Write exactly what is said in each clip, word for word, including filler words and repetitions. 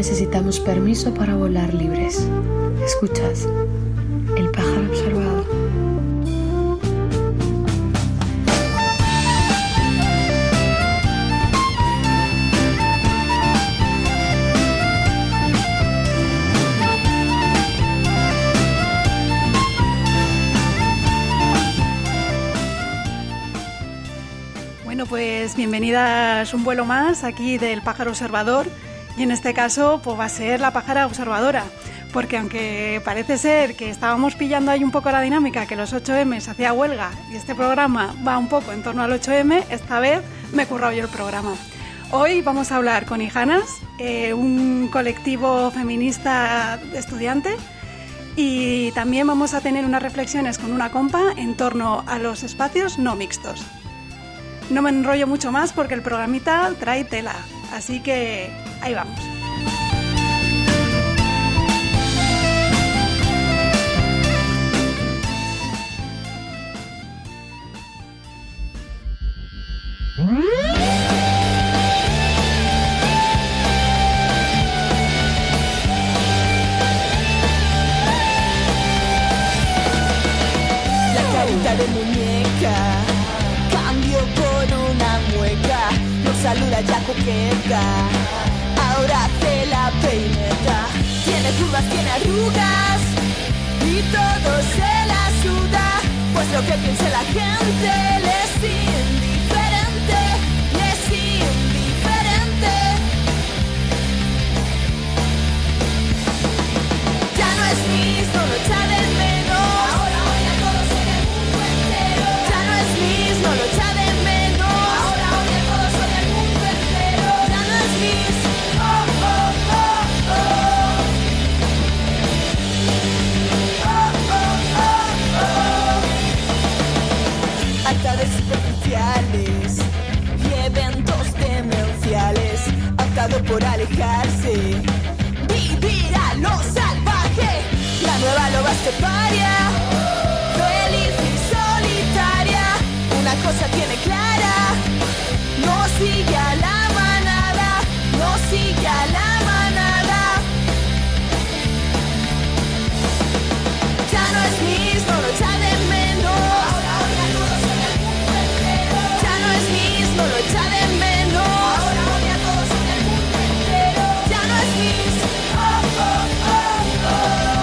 necesitamos permiso para volar libres. ¿Escuchas? El pájaro observador. Bueno, pues bienvenidas un vuelo más aquí del pájaro observador, y en este caso pues va a ser la pájara observadora, porque aunque parece ser que estábamos pillando ahí un poco la dinámica, que los ocho eme se hacía huelga y este programa va un poco en torno al ocho eme, esta vez me he currado yo el programa. Hoy vamos a hablar con Hijanas, eh, un colectivo feminista estudiante, y también vamos a tener unas reflexiones con una compa en torno a los espacios no mixtos. No me enrollo mucho más porque el programita trae tela, así que ahí vamos. La carita de muñeca cambió por una mueca, nos saluda ya coqueta, ahora hace la peineta. Tiene curvas, tiene arrugas y todo se la suda, pues lo que piense la gente le es indiferente, le es indiferente. Ya no es Miss, no lo echa de menos, ahora odia a todos en el mundo entero. Ya no es Miss, no lo echa de menos, ahora odia a todos en el mundo entero. Ya no es Miss, oh, oh, oh, oh. Oh, oh, oh, oh. Harta de superficiales y eventos demenciales, optado por alejarse, vivir a lo salvaje. La nueva loba esteparia, feliz y solitaria, una cosa tiene clara, no sigue a la manada, no sigue a la manada. Ya no es Miss, no lo echa de menos, ahora odia a todos en el mundo entero. Ya no es Miss, no lo echa de menos, ahora odia a todos en el mundo entero. Ya no es Miss, oh, oh, oh, oh.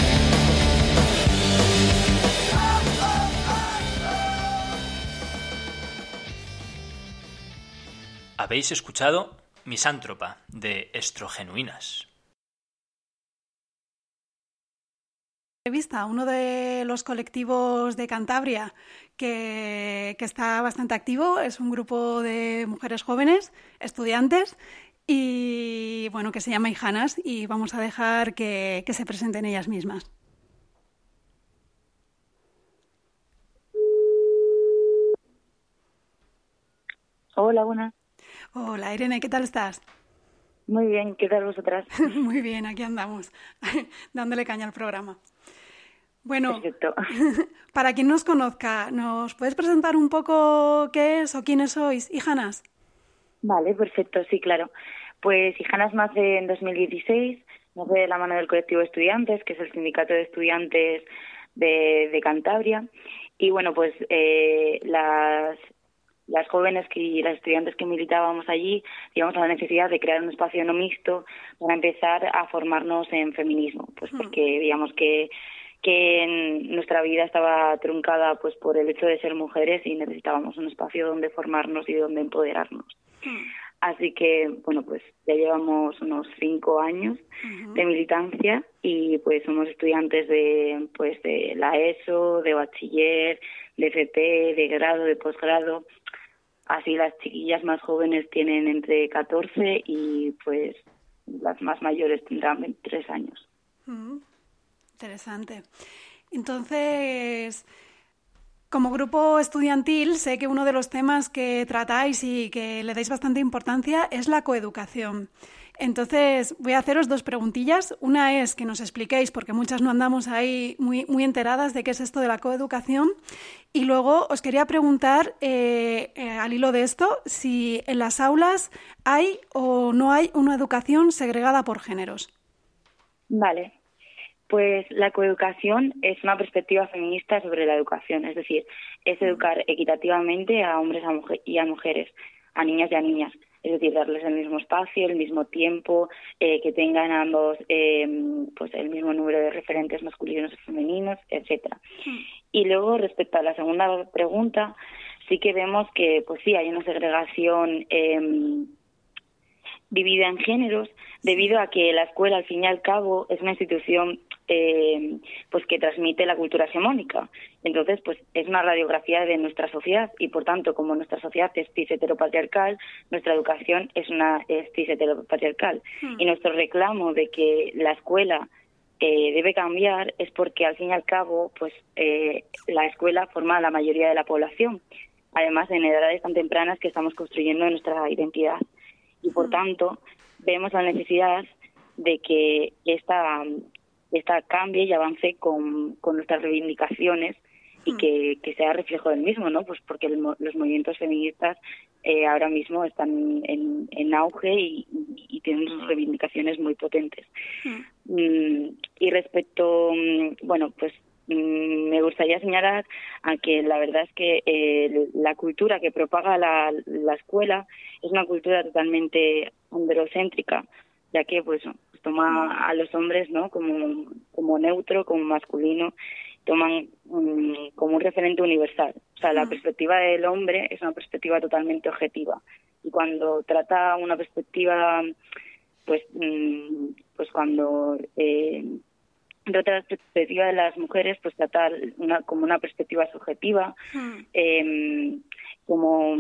Habéis escuchado Misántropa, de Estrogenuinas. Vista, uno de los colectivos de Cantabria que, que está bastante activo, es un grupo de mujeres jóvenes, estudiantes, y bueno, que se llama Hijanas, y vamos a dejar que, que se presenten ellas mismas. Hola, buenas. Hola, Irene, ¿qué tal estás? Muy bien, ¿qué tal vosotras? Muy bien, aquí andamos, dándole caña al programa. Bueno, Perfecto. Para quien no os conozca, ¿nos puedes presentar un poco qué es o quiénes sois, Hijanas? Vale, perfecto, sí, claro. Pues Hijanas nace en dos mil dieciséis, nace de la mano del colectivo de estudiantes, que es el sindicato de estudiantes de, de Cantabria. Y bueno, pues eh, las... las jóvenes que, y las estudiantes que militábamos allí, digamos, a la necesidad de crear un espacio no mixto para empezar a formarnos en feminismo, pues porque digamos que que en nuestra vida estaba truncada pues por el hecho de ser mujeres y necesitábamos un espacio donde formarnos y donde empoderarnos. Mm. Así que, bueno, pues ya llevamos unos cinco años uh-huh. de militancia y pues somos estudiantes de pues de la ESO, de bachiller, de F P, de grado, de posgrado. Así las chiquillas más jóvenes tienen entre catorce y pues las más mayores tendrán veintitrés años. Mm, interesante. Entonces, como grupo estudiantil, sé que uno de los temas que tratáis y que le dais bastante importancia es la coeducación. Entonces, voy a haceros dos preguntillas. Una es que nos expliquéis, porque muchas no andamos ahí muy, muy enteradas de qué es esto de la coeducación. Y luego os quería preguntar, eh, eh, al hilo de esto, si en las aulas hay o no hay una educación segregada por géneros. Vale. Pues la coeducación es una perspectiva feminista sobre la educación, es decir, es educar equitativamente a hombres a mujer, y a mujeres, a niñas y a niñas, es decir, darles el mismo espacio, el mismo tiempo, eh, que tengan ambos eh, pues el mismo número de referentes masculinos y femeninos, etcétera. Mm. Y luego, respecto a la segunda pregunta, sí que vemos que, pues sí, hay una segregación eh, dividida en géneros, debido a que la escuela, al fin y al cabo, es una institución eh, pues que transmite la cultura hegemónica. Entonces, pues es una radiografía de nuestra sociedad y, por tanto, como nuestra sociedad es cis heteropatriarcal, nuestra educación es una es cis heteropatriarcal. Hmm. Y nuestro reclamo de que la escuela eh, debe cambiar es porque, al fin y al cabo, pues eh, la escuela forma a la mayoría de la población. Además, en edades tan tempranas que estamos construyendo nuestra identidad. Y, por tanto, vemos la necesidad de que esta, esta cambie y avance con, con nuestras reivindicaciones y que, que sea reflejo del mismo, ¿no? Pues porque el, los movimientos feministas eh, ahora mismo están en, en auge y, y tienen reivindicaciones muy potentes. Mm. Mm, y respecto, bueno, pues me gustaría señalar a que la verdad es que eh, la cultura que propaga la, la escuela es una cultura totalmente androcéntrica, ya que pues toma a los hombres, ¿no?, como como neutro, como masculino, toman um, como un referente universal. O sea, la perspectiva del hombre es una perspectiva totalmente objetiva, y cuando trata una perspectiva, pues um, pues cuando eh, de otra perspectiva de las mujeres, pues tratar una, como una perspectiva subjetiva, mm. eh, como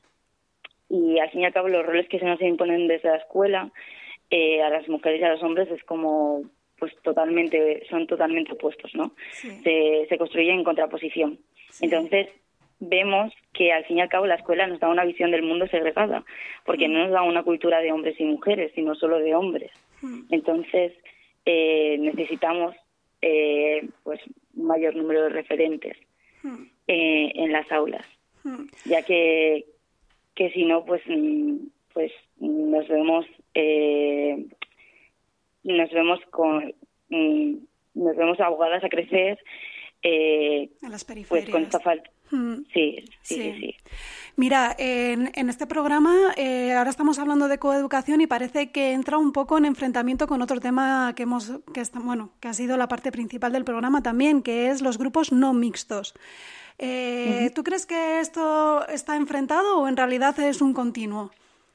y al fin y al cabo los roles que se nos imponen desde la escuela eh, a las mujeres y a los hombres es como pues totalmente son totalmente opuestos, ¿no? Sí. Se, se construye en contraposición. Sí. Entonces vemos que al fin y al cabo la escuela nos da una visión del mundo segregada, porque mm. no nos da una cultura de hombres y mujeres, sino solo de hombres. Mm. Entonces Eh, necesitamos eh, pues un mayor número de referentes eh, en las aulas, ya que que si no pues pues nos vemos eh, nos vemos con nos vemos abogadas a crecer eh, a las periferias, pues con esta falta. Mm. Sí, sí, sí, sí, sí. Mira, en, en este programa eh, ahora estamos hablando de coeducación y parece que entra un poco en enfrentamiento con otro tema que hemos que está, bueno, que ha sido la parte principal del programa también, que es los grupos no mixtos. Eh, uh-huh. ¿Tú crees que esto está enfrentado o en realidad es un continuo?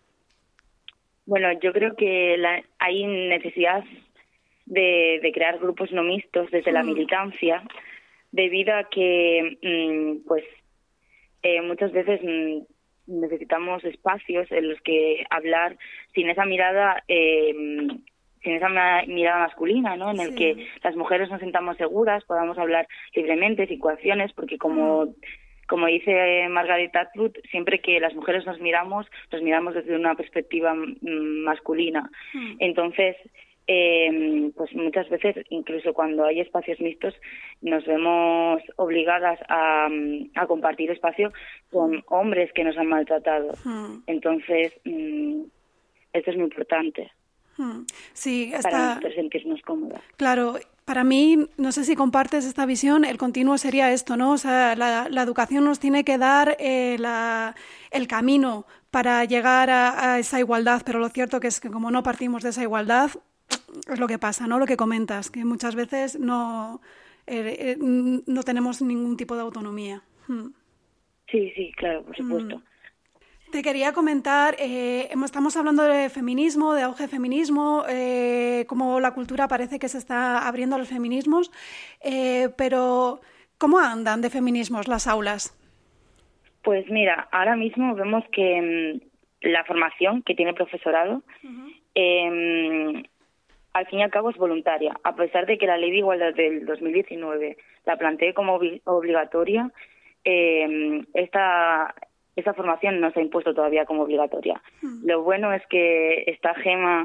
Bueno, yo creo que la, hay necesidad de, de crear grupos no mixtos desde uh-huh. la militancia, debido a que mmm, pues eh, muchas veces mmm, necesitamos espacios en los que hablar sin esa mirada eh, sin esa mirada masculina, ¿no? En el sí. que las mujeres nos sintamos seguras, podamos hablar libremente, sin coacciones, porque como mm. como dice Margaret Atwood, siempre que las mujeres nos miramos, nos miramos desde una perspectiva mm, masculina. Mm. Entonces, Eh, pues muchas veces, incluso cuando hay espacios mixtos, nos vemos obligadas a, a compartir espacio con hombres que nos han maltratado. Mm. Entonces, mm, esto es muy importante mm. sí, esta... para nosotros sentirnos cómodas. Claro. Para mí, no sé si compartes esta visión, el continuo sería esto, ¿no? O sea, la, la educación nos tiene que dar eh, la, el camino para llegar a, a esa igualdad, pero lo cierto que es que como no partimos de esa igualdad, es lo que pasa, ¿no? Lo que comentas, que muchas veces no, eh, eh, no tenemos ningún tipo de autonomía. Hmm. Sí, sí, claro, por supuesto. Hmm. Te quería comentar, eh, estamos hablando de feminismo, de auge de feminismo, eh, cómo la cultura parece que se está abriendo a los feminismos, eh, pero ¿cómo andan de feminismos las aulas? Pues mira, ahora mismo vemos que mmm, la formación que tiene el profesorado uh-huh. eh, al fin y al cabo es voluntaria, a pesar de que la Ley de Igualdad del dos mil diecinueve la plantee como ob- obligatoria, eh, esta, esta formación no se ha impuesto todavía como obligatoria. Mm. Lo bueno es que esta Gema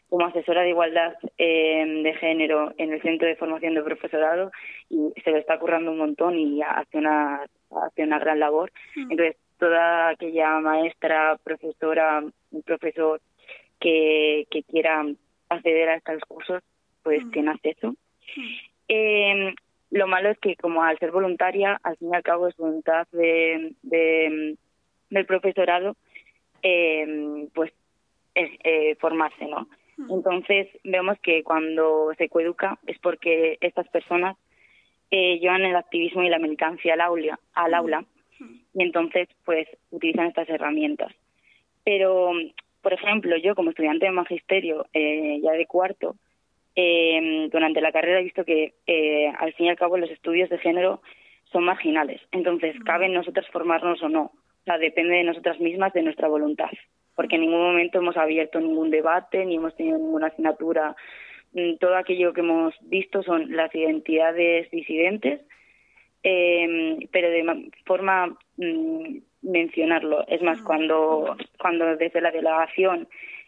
como asesora de igualdad eh, de género en el Centro de Formación de Profesorado y se lo está currando un montón y hace una, hace una gran labor. Mm. Entonces, toda aquella maestra, profesora, profesor que, que quiera acceder a estos cursos, pues mm. tiene acceso. Mm. Eh, lo malo es que, como al ser voluntaria, al fin y al cabo es voluntad de, de, del profesorado, eh, pues es, eh, formarse, ¿no? Entonces vemos que cuando se coeduca es porque estas personas eh, llevan el activismo y la militancia al aula, al aula y entonces pues utilizan estas herramientas. Pero, por ejemplo, yo como estudiante de magisterio eh, ya de cuarto, eh, durante la carrera he visto que eh, al fin y al cabo los estudios de género son marginales. Entonces cabe en nosotras formarnos o no. O sea, depende de nosotras mismas, de nuestra voluntad. Porque en ningún momento hemos abierto ningún debate, ni hemos tenido ninguna asignatura. Todo aquello que hemos visto son las identidades disidentes, eh, pero de forma mm, mencionarlo. Es más, cuando cuando desde la delegación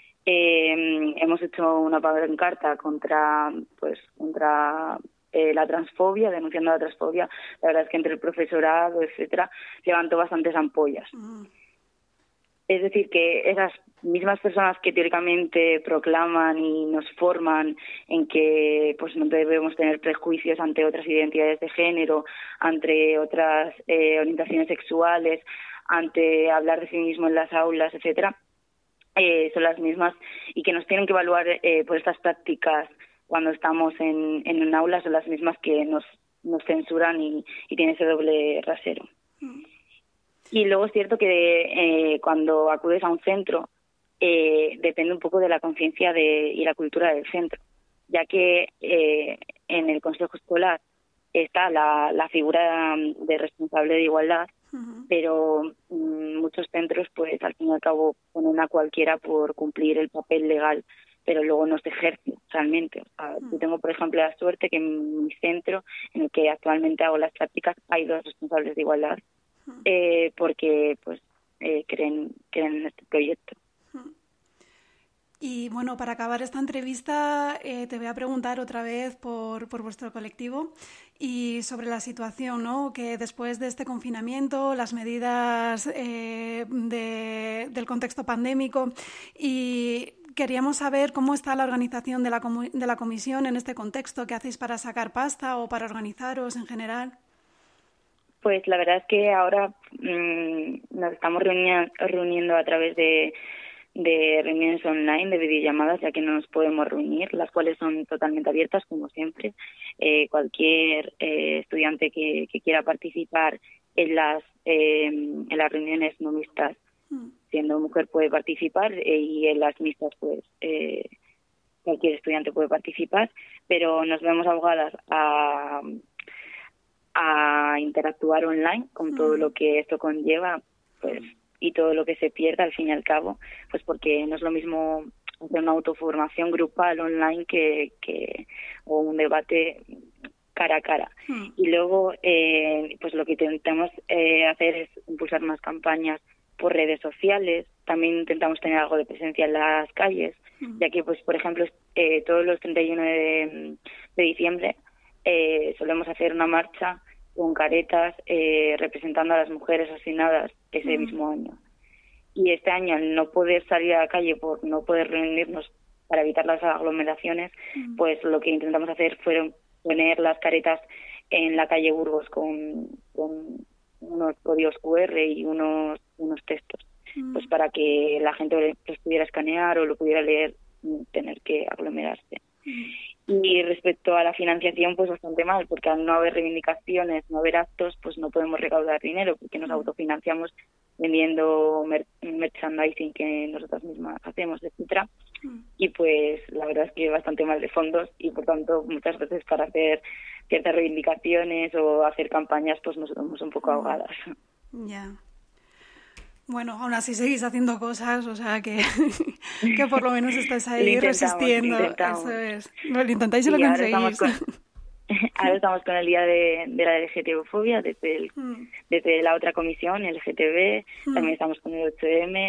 eh, hemos hecho una pancarta contra, pues, contra eh, la transfobia, denunciando la transfobia, la verdad es que entre el profesorado, etcétera, levantó bastantes ampollas. Uh-huh. Es decir, que esas mismas personas que teóricamente proclaman y nos forman en que pues no debemos tener prejuicios ante otras identidades de género, ante otras eh, orientaciones sexuales, ante hablar de sí mismo en las aulas, etcétera, eh, son las mismas y que nos tienen que evaluar eh, por estas prácticas cuando estamos en, en un aula, son las mismas que nos, nos censuran y, y tienen ese doble rasero. Mm. Y luego es cierto que eh, cuando acudes a un centro eh, depende un poco de la conciencia de, y la cultura del centro, ya que eh, en el consejo escolar está la, la figura de responsable de igualdad, uh-huh. pero mm, muchos centros pues al fin y al cabo ponen a cualquiera por cumplir el papel legal, pero luego no se ejerce realmente. O sea, uh-huh. Yo tengo, por ejemplo, la suerte que en mi centro, en el que actualmente hago las prácticas, hay dos responsables de igualdad. Eh, porque pues eh, creen, creen en este proyecto. Y bueno, para acabar esta entrevista eh, te voy a preguntar otra vez por, por vuestro colectivo y sobre la situación, ¿no? Que después de este confinamiento, las medidas eh, de, del contexto pandémico, y queríamos saber cómo está la organización de la, comu- de la comisión en este contexto. ¿Qué hacéis para sacar pasta o para organizaros en general? Pues la verdad es que ahora mmm, nos estamos reuni- reuniendo a través de, de reuniones online, de videollamadas, ya que no nos podemos reunir, las cuales son totalmente abiertas, como siempre. Eh, cualquier eh, estudiante que, que quiera participar en las, eh, en las reuniones no mixtas, mm. siendo mujer, puede participar, eh, y en las mixtas, pues eh, cualquier estudiante puede participar, pero nos vemos abogadas a... a interactuar online con todo lo que esto conlleva, pues, y todo lo que se pierda al fin y al cabo, pues porque no es lo mismo hacer una autoformación grupal online que, que o un debate cara a cara. Mm. Y luego eh, pues lo que intentamos eh, hacer es impulsar más campañas por redes sociales. También intentamos tener algo de presencia en las calles, mm. ya que, pues, por ejemplo, eh, todos los treinta y uno de, de diciembre Eh, solemos hacer una marcha con caretas eh, representando a las mujeres asesinadas ese mm. mismo año. Y este año, al no poder salir a la calle por no poder reunirnos para evitar las aglomeraciones, mm. pues lo que intentamos hacer fue poner las caretas en la calle Burgos con, con unos códigos cu erre y unos, unos textos, mm. pues para que la gente los pudiera escanear o lo pudiera leer sin tener que aglomerarse. Mm. Y respecto a la financiación, pues bastante mal, porque al no haber reivindicaciones, no haber actos, pues no podemos recaudar dinero, porque nos autofinanciamos vendiendo mer- merchandising que nosotras mismas hacemos, etcétera. Y pues la verdad es que bastante mal de fondos, y por tanto muchas veces para hacer ciertas reivindicaciones o hacer campañas, pues nos vemos un poco ahogadas. Ya. Yeah. Bueno, aún así seguís haciendo cosas, o sea que, que por lo menos estáis ahí resistiendo. Eso es. Lo intentáis y lo conseguís. Ahora estamos, con, ahora estamos con el día de, de la L G T B fobia desde, el, mm. desde la otra comisión, el L G T B, mm. también estamos con el ocho eme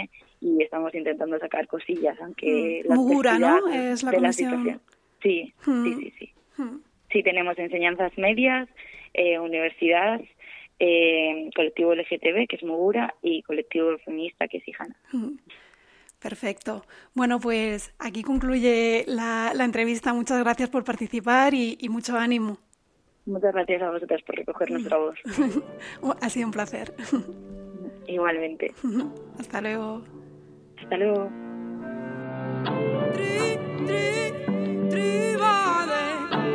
y estamos intentando sacar cosillas, aunque Mm. la Mugura, ¿no? adversidad Es la de comisión. situación. Sí, Mm. sí, sí, sí. Mm. Sí, tenemos enseñanzas medias, eh, universidad, eh, colectivo L G T B, que es Mugura, y colectivo feminista, que es Hijana. Mm. Perfecto. Bueno, pues aquí concluye la, la entrevista. Muchas gracias por participar y, y mucho ánimo. Muchas gracias a vosotras por recoger nuestra voz. Ha sido un placer. Igualmente. Hasta luego. Hasta luego. Tri, tri, tribade.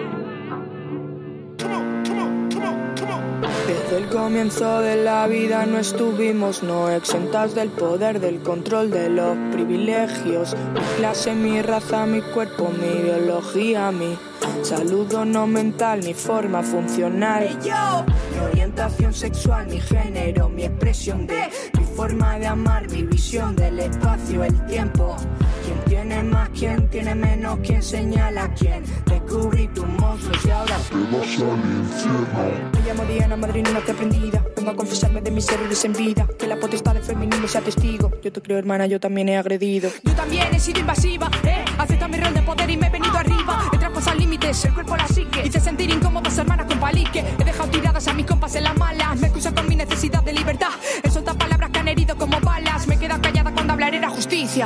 Desde el comienzo de la vida no estuvimos no exentas del poder, del control de los privilegios. Mi clase, mi raza, mi cuerpo, mi ideología, mi salud no mental, mi forma funcional. Mi orientación sexual, mi género, mi expresión de mi forma de amar, mi visión del espacio, el tiempo. ¿Quién tiene más, quién tiene menos, quién señala a quién? Descubrí tus monstruos y ahora te vas al infierno. Me llamo Diana, madrina que aprendida. Vengo a confesarme de mis errores en vida. Que la potestad del feminismo sea testigo. Yo te creo, hermana, yo también he agredido. Yo también he sido invasiva, eh. Acepto mi rol de poder y me he venido arriba. He traspasado límites, el cuerpo, la psique. Hice sentir incómodas hermanas con palique. He dejado tiradas a mis compas en las malas. Me excusan con mi necesidad de libertad. He soltado palabras que han herido como balas. Me he quedado callada cuando hablaré era justicia.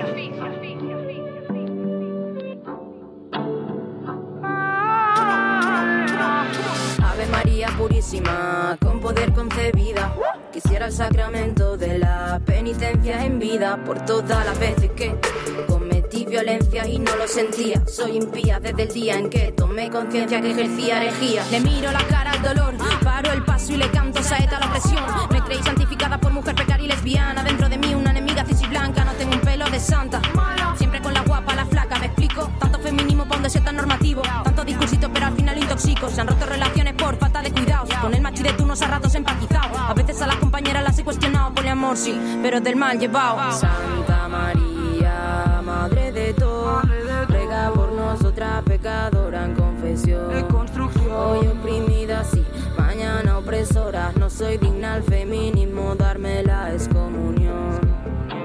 Ave María purísima, con poder concebida. Quisiera el sacramento de la penitencia en vida por todas las veces que cometí violencia y no lo sentía. Soy impía desde el día en que tomé conciencia que ejercía herejía. Le miro la cara al dolor, paro el paso y le canto saeta a la opresión. Me creí santificada por mujer precaria y lesbiana. Dentro de mí una enemiga cis y blanca. No tengo un pelo de santa, siempre con la guapa, la flaca. Me explico, tanto feminismo pa' un deseo tan normativo. Tanto discursito pero al final intoxico. Se han roto relaciones por falta de cuidados. Con el machi de turnos a ratos empatizado. A veces a las compañeras las he cuestionado. Poliamor sí, pero del mal llevado. Santa María, madre de todo, ruega por nosotras pecadora en confesión. Hoy oprimida sí, mañana opresora. No soy digna al feminismo, darme la excomunión.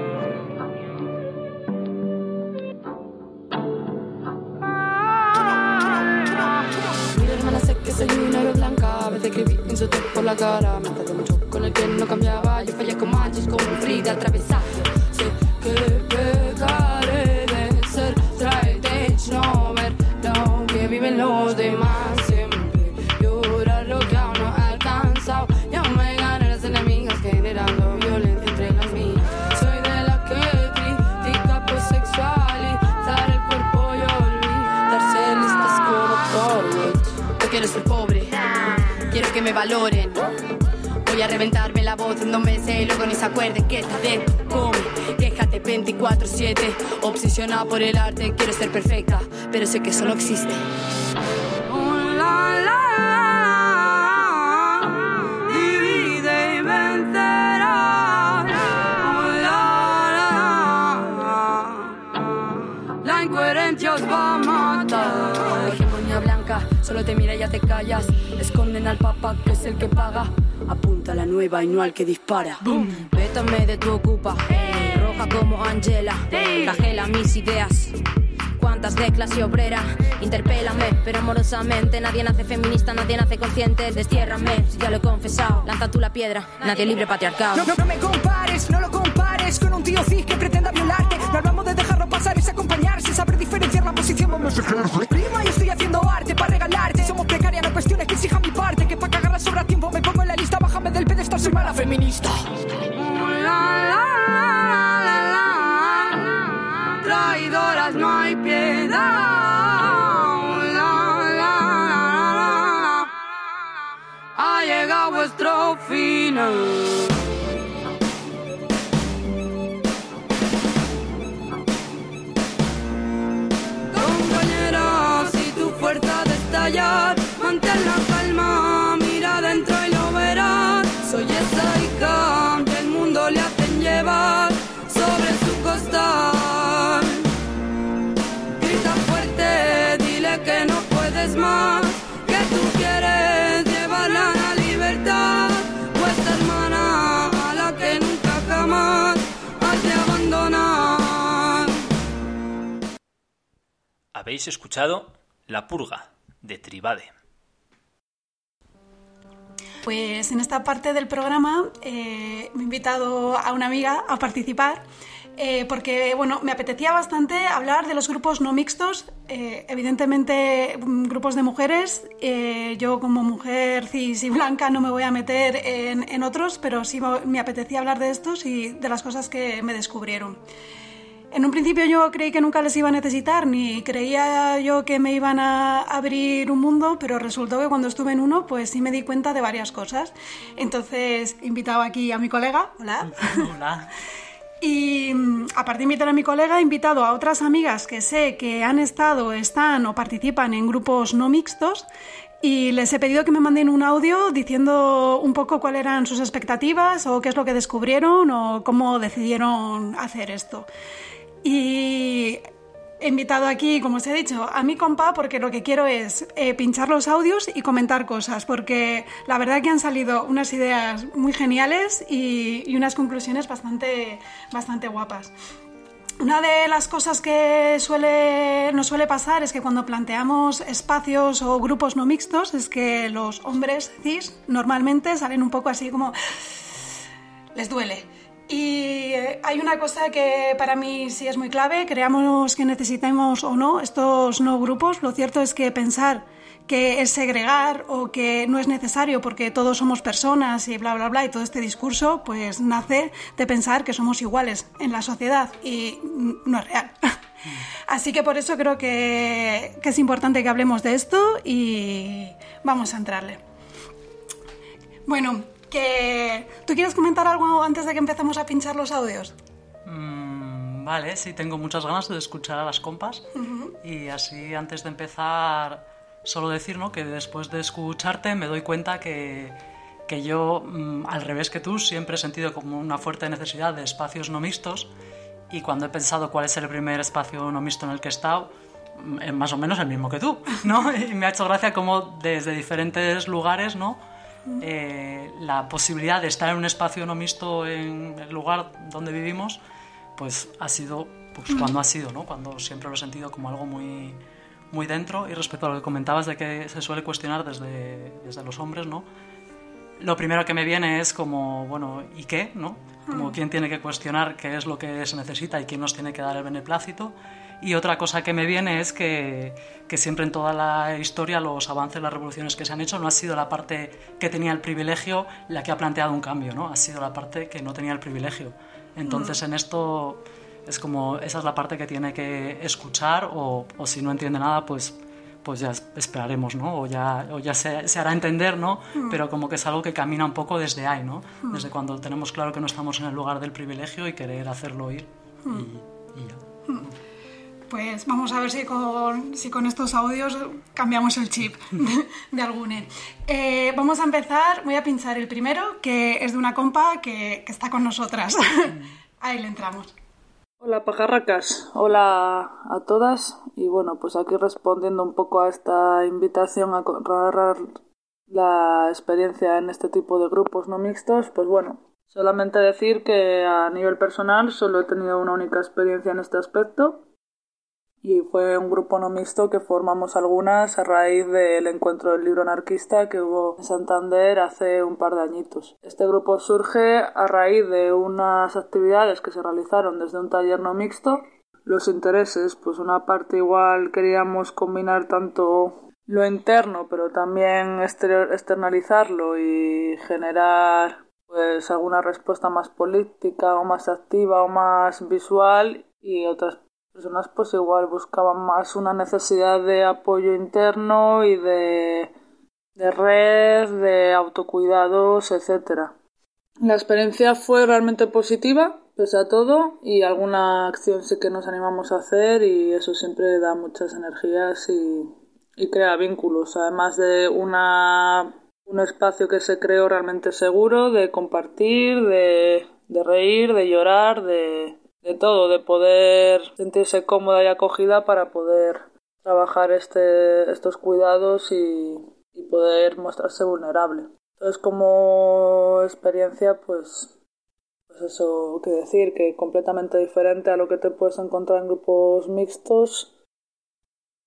Mira hermana, sé que soy una ave blanca. A veces escribí insultos por la cara. Me tardé mucho con el que no cambiaba. Yo fallé con manchas, con Frida atravesada. Sé que pecaré de ser straight edge, no ver lo que viven los demás. Siempre llorar lo que aún no he alcanzado. Ya me gané las enemigas generando violencia entre las mías. Soy de la que critica por sexualizar el cuerpo y olvidarse listas como Corwich. No quiero ser pobre, quiero que me valoren. Voy a reventarme la voz en dos meses y luego ni se acuerden que está dentro. Come, quéjate veinticuatro siete. Obsesionada por el arte, quiero ser perfecta, pero sé que eso no existe. Oh, la, la, divide y vencerá. Oh, la, la, la incoherencia os va a matar. Hegemonía blanca, solo te mira y ya te callas. Esconden al papa que es el que paga. Apunta a la nueva y no al que dispara. Boom. Vétame de tu ocupa, hey. Roja como Angela, hey. Flagela mis ideas. Cuántas de clase obrera, interpélame, pero amorosamente. Nadie nace feminista, nadie nace consciente. Destiérrame, si ya lo he confesado. Lanza tú la piedra, nadie libre patriarcado. No, no, no me compares, no lo compares con un tío cis que pretenda violarte. No hablamos de dejarlo pasar, es acompañarse, saber diferenciar la posición. Vamos a ejercer. Prima, yo estoy haciendo arte para regalarte. Somos precarias, no cuestiones que exijan mi parte. Que pa' cagarla sobra tiempo, me pongo en la lista. Bájame del pedestal, soy mala feminista. Traidoras no hay piedad. La, la, la, la. Ha llegado vuestro final. Compañera, si tu fuerza de estallar, mantén la calma, mira dentro y lo verás. Soy esa hija que el mundo le hacen llevar sobre su costal. Grita fuerte, dile que no puedes más, que tú quieres llevarla a la libertad. Vuestra hermana a la que nunca jamás has de abandonar. Habéis escuchado La Purga, de Tribade. Pues en esta parte del programa eh, me he invitado a una amiga a participar eh, porque bueno, me apetecía bastante hablar de los grupos no mixtos, eh, evidentemente grupos de mujeres. Eh, yo como mujer cis y blanca no me voy a meter en, en otros, pero sí me apetecía hablar de estos y de las cosas que me descubrieron. En un principio yo creí que nunca les iba a necesitar, ni creía yo que me iban a abrir un mundo, pero resultó que cuando estuve en uno, pues sí me di cuenta de varias cosas. Entonces he invitado aquí a mi colega, hola. Hola. Y aparte de invitar a mi colega, he invitado a otras amigas que sé que han estado, están o participan en grupos no mixtos, y les he pedido que me manden un audio diciendo un poco cuáles eran sus expectativas o qué es lo que descubrieron o cómo decidieron hacer esto. Y he invitado aquí, como os he dicho, a mi compa porque lo que quiero es eh, pinchar los audios y comentar cosas, porque la verdad que han salido unas ideas muy geniales y, y unas conclusiones bastante, bastante guapas. Una de las cosas que suele, nos suele pasar es que cuando planteamos espacios o grupos no mixtos es que los hombres cis normalmente salen un poco así como... les duele. Y hay una cosa que para mí sí es muy clave, creamos que necesitemos o no estos no grupos. Lo cierto es que pensar que es segregar o que no es necesario porque todos somos personas y bla, bla, bla, y todo este discurso pues nace de pensar que somos iguales en la sociedad y no es real. Así que por eso creo que, que es importante que hablemos de esto y vamos a entrarle. Bueno, que ¿tú quieres comentar algo antes de que empecemos a pinchar los audios? Mm, vale, sí, tengo muchas ganas de escuchar a las compas. Uh-huh. Y así antes de empezar solo decir, ¿no?, que después de escucharte me doy cuenta que, que yo, mm, al revés que tú, siempre he sentido como una fuerte necesidad de espacios no mixtos, y cuando he pensado cuál es el primer espacio no mixto en el que he estado, es más o menos el mismo que tú, ¿no? Y me ha hecho gracia como desde diferentes lugares, ¿no?, Eh, la posibilidad de estar en un espacio no mixto en el lugar donde vivimos, pues ha sido pues cuando ha sido, ¿no? Cuando siempre lo he sentido como algo muy, muy dentro. Y respecto a lo que comentabas de que se suele cuestionar desde, desde los hombres, ¿no?, lo primero que me viene es como, bueno, ¿y qué?, ¿no? Como quién tiene que cuestionar qué es lo que se necesita y quién nos tiene que dar el beneplácito. Y otra cosa que me viene es que, que siempre en toda la historia los avances, las revoluciones que se han hecho no ha sido la parte que tenía el privilegio la que ha planteado un cambio, ¿no? Ha sido la parte que no tenía el privilegio. Entonces en esto es como, esa es la parte que tiene que escuchar o, o si no entiende nada, pues, pues ya esperaremos, ¿no? O ya, o ya se, se hará entender, ¿no? Pero como que es algo que camina un poco desde ahí, ¿no? Desde cuando tenemos claro que no estamos en el lugar del privilegio y querer hacerlo ir y, y ya. Pues vamos a ver si con, si con estos audios cambiamos el chip de, de alguno. Eh, vamos a empezar, voy a pinchar el primero, que es de una compa que, que está con nosotras. Ahí le entramos. Hola pajarracas, hola a todas. Y bueno, pues aquí respondiendo un poco a esta invitación a narrar la experiencia en este tipo de grupos no mixtos, pues bueno, solamente decir que a nivel personal solo he tenido una única experiencia en este aspecto. Y fue un grupo no mixto que formamos algunas a raíz del encuentro del libro anarquista que hubo en Santander hace un par de añitos. Este grupo surge a raíz de unas actividades que se realizaron desde un taller no mixto. Los intereses, pues una parte igual queríamos combinar tanto lo interno, pero también exterior, externalizarlo y generar pues alguna respuesta más política o más activa o más visual, y otras personas pues igual buscaban más una necesidad de apoyo interno y de, de red, de autocuidados, etcétera. La experiencia fue realmente positiva, pese a todo, y alguna acción sí que nos animamos a hacer y eso siempre da muchas energías y, y crea vínculos, además de una, un espacio que se creó realmente seguro, de compartir, de, de reír, de llorar, de... de todo, de poder sentirse cómoda y acogida para poder trabajar este, estos cuidados y, y poder mostrarse vulnerable. Entonces, como experiencia, pues, pues eso, que decir, que completamente diferente a lo que te puedes encontrar en grupos mixtos,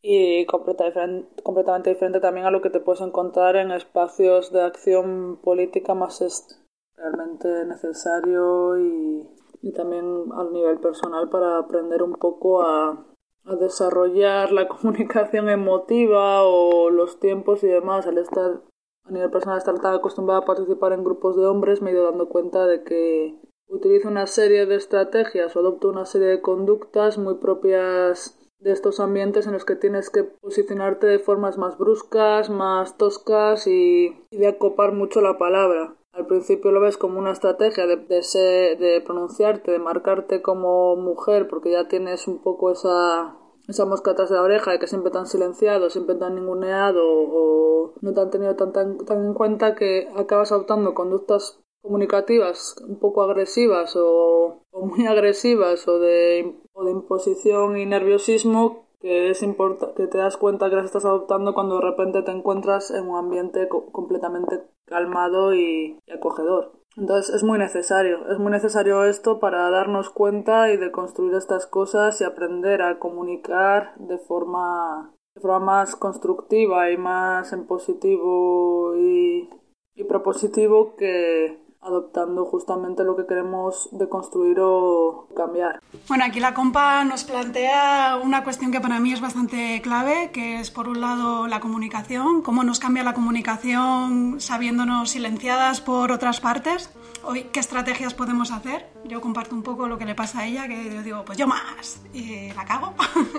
y completa, completamente diferente también a lo que te puedes encontrar en espacios de acción política más es realmente necesario y, y también al nivel personal para aprender un poco a, a desarrollar la comunicación emotiva o los tiempos y demás. Al estar a nivel personal, estar tan acostumbrada a participar en grupos de hombres, me he ido dando cuenta de que utilizo una serie de estrategias o adopto una serie de conductas muy propias de estos ambientes en los que tienes que posicionarte de formas más bruscas, más toscas y, y de acopar mucho la palabra. Al principio lo ves como una estrategia de, de, ser, de pronunciarte, de marcarte como mujer, porque ya tienes un poco esa, esa mosca atrás de la oreja de que siempre te han silenciado, siempre te han ninguneado o no te han tenido tan, tan, tan en cuenta que acabas adoptando conductas comunicativas un poco agresivas o, o muy agresivas o de, o de imposición y nerviosismo que es import- que te das cuenta que las estás adoptando cuando de repente te encuentras en un ambiente co- completamente calmado y, y acogedor. Entonces es muy necesario, es muy necesario esto para darnos cuenta y de construir estas cosas y aprender a comunicar de forma, de forma más constructiva y más en positivo y, y propositivo que adoptando justamente lo que queremos deconstruir o cambiar. Bueno, aquí la compa nos plantea una cuestión que para mí es bastante clave, que es por un lado la comunicación, cómo nos cambia la comunicación sabiéndonos silenciadas por otras partes, hoy qué estrategias podemos hacer. Yo comparto un poco lo que le pasa a ella, que yo digo, pues yo más, y la cago.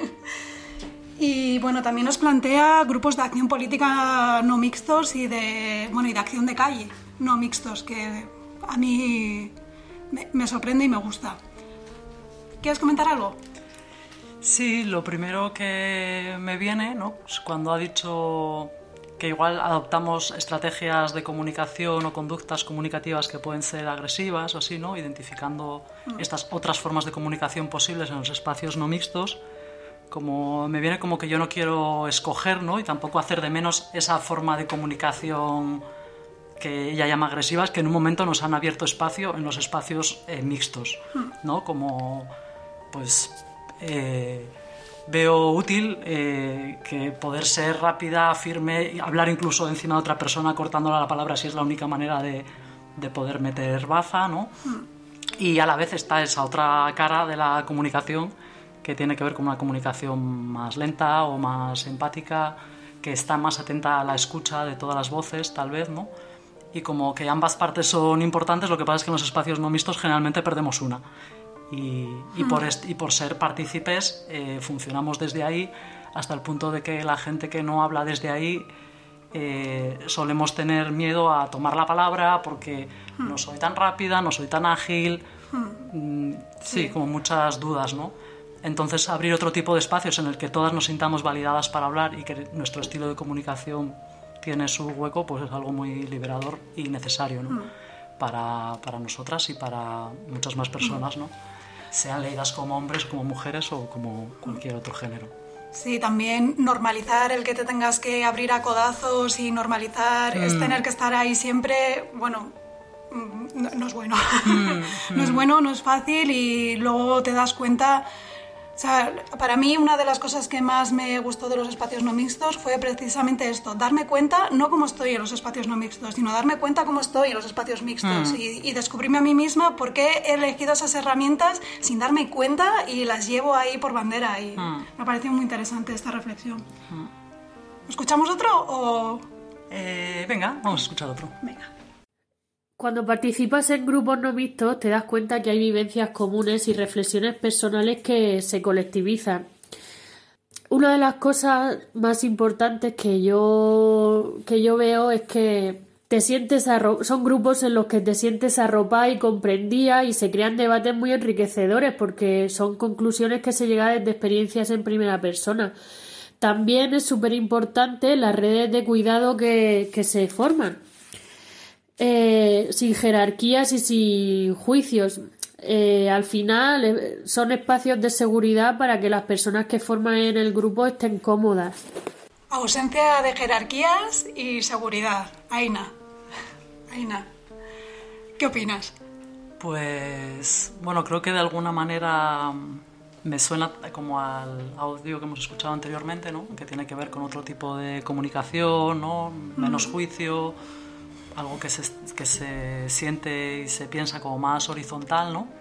Y bueno, también nos plantea grupos de acción política no mixtos y de, bueno, y de acción de calle no mixtos, que a mí me, me sorprende y me gusta. ¿Quieres comentar algo? Sí, lo primero que me viene, ¿no? Pues cuando ha dicho que igual adoptamos estrategias de comunicación o conductas comunicativas que pueden ser agresivas o así, ¿no? Identificando mm. estas otras formas de comunicación posibles en los espacios no mixtos. Como me viene como que yo no quiero escoger, ¿no? Y tampoco hacer de menos esa forma de comunicación que ella llama agresivas, que en un momento nos han abierto espacio en los espacios eh, mixtos, ¿no? Como, pues, eh, veo útil eh, que poder ser rápida, firme, hablar incluso encima de otra persona cortándola la palabra si es la única manera de, de poder meter baza, ¿no? Y a la vez está esa otra cara de la comunicación que tiene que ver con una comunicación más lenta o más empática, que está más atenta a la escucha de todas las voces, tal vez, ¿no? Y como que ambas partes son importantes, lo que pasa es que en los espacios no mixtos generalmente perdemos una. Y, y, por, est- y por ser partícipes eh, funcionamos desde ahí hasta el punto de que la gente que no habla desde ahí eh, solemos tener miedo a tomar la palabra porque no soy tan rápida, no soy tan ágil, mm, sí, como muchas dudas, ¿no? Entonces abrir otro tipo de espacios en el que todas nos sintamos validadas para hablar y que nuestro estilo de comunicación tiene su hueco, pues es algo muy liberador y necesario, ¿no? Mm. para, para nosotras y para muchas más personas, ¿no? Sean leídas como hombres, como mujeres o como cualquier otro género. Sí, también normalizar el que te tengas que abrir a codazos y normalizar mm. es tener que estar ahí siempre, bueno, no, no es bueno. Mm. No es bueno, no es fácil y luego te das cuenta. O sea, para mí una de las cosas que más me gustó de los espacios no mixtos fue precisamente esto, darme cuenta no cómo estoy en los espacios no mixtos, sino darme cuenta cómo estoy en los espacios mixtos mm. y, y descubrirme a mí misma por qué he elegido esas herramientas sin darme cuenta y las llevo ahí por bandera y mm. me ha parecido muy interesante esta reflexión. Mm. ¿Escuchamos otro o...? Eh, venga, vamos a escuchar otro. Venga. Cuando participas en grupos no mixtos te das cuenta que hay vivencias comunes y reflexiones personales que se colectivizan. Una de las cosas más importantes que yo, que yo veo es que te sientes arro- son grupos en los que te sientes arropada y comprendida y se crean debates muy enriquecedores porque son conclusiones que se llegan desde experiencias en primera persona. También es súper importante las redes de cuidado que, que se forman. Eh, sin jerarquías y sin juicios. Eh, al final eh, son espacios de seguridad para que las personas que forman en el grupo estén cómodas. Ausencia de jerarquías y seguridad. Aina. Aina. ¿Qué opinas? Pues, bueno, creo que de alguna manera me suena como al audio que hemos escuchado anteriormente, ¿no? Que tiene que ver con otro tipo de comunicación, ¿no? Menos juicio, algo que se, que se siente y se piensa como más horizontal, ¿no?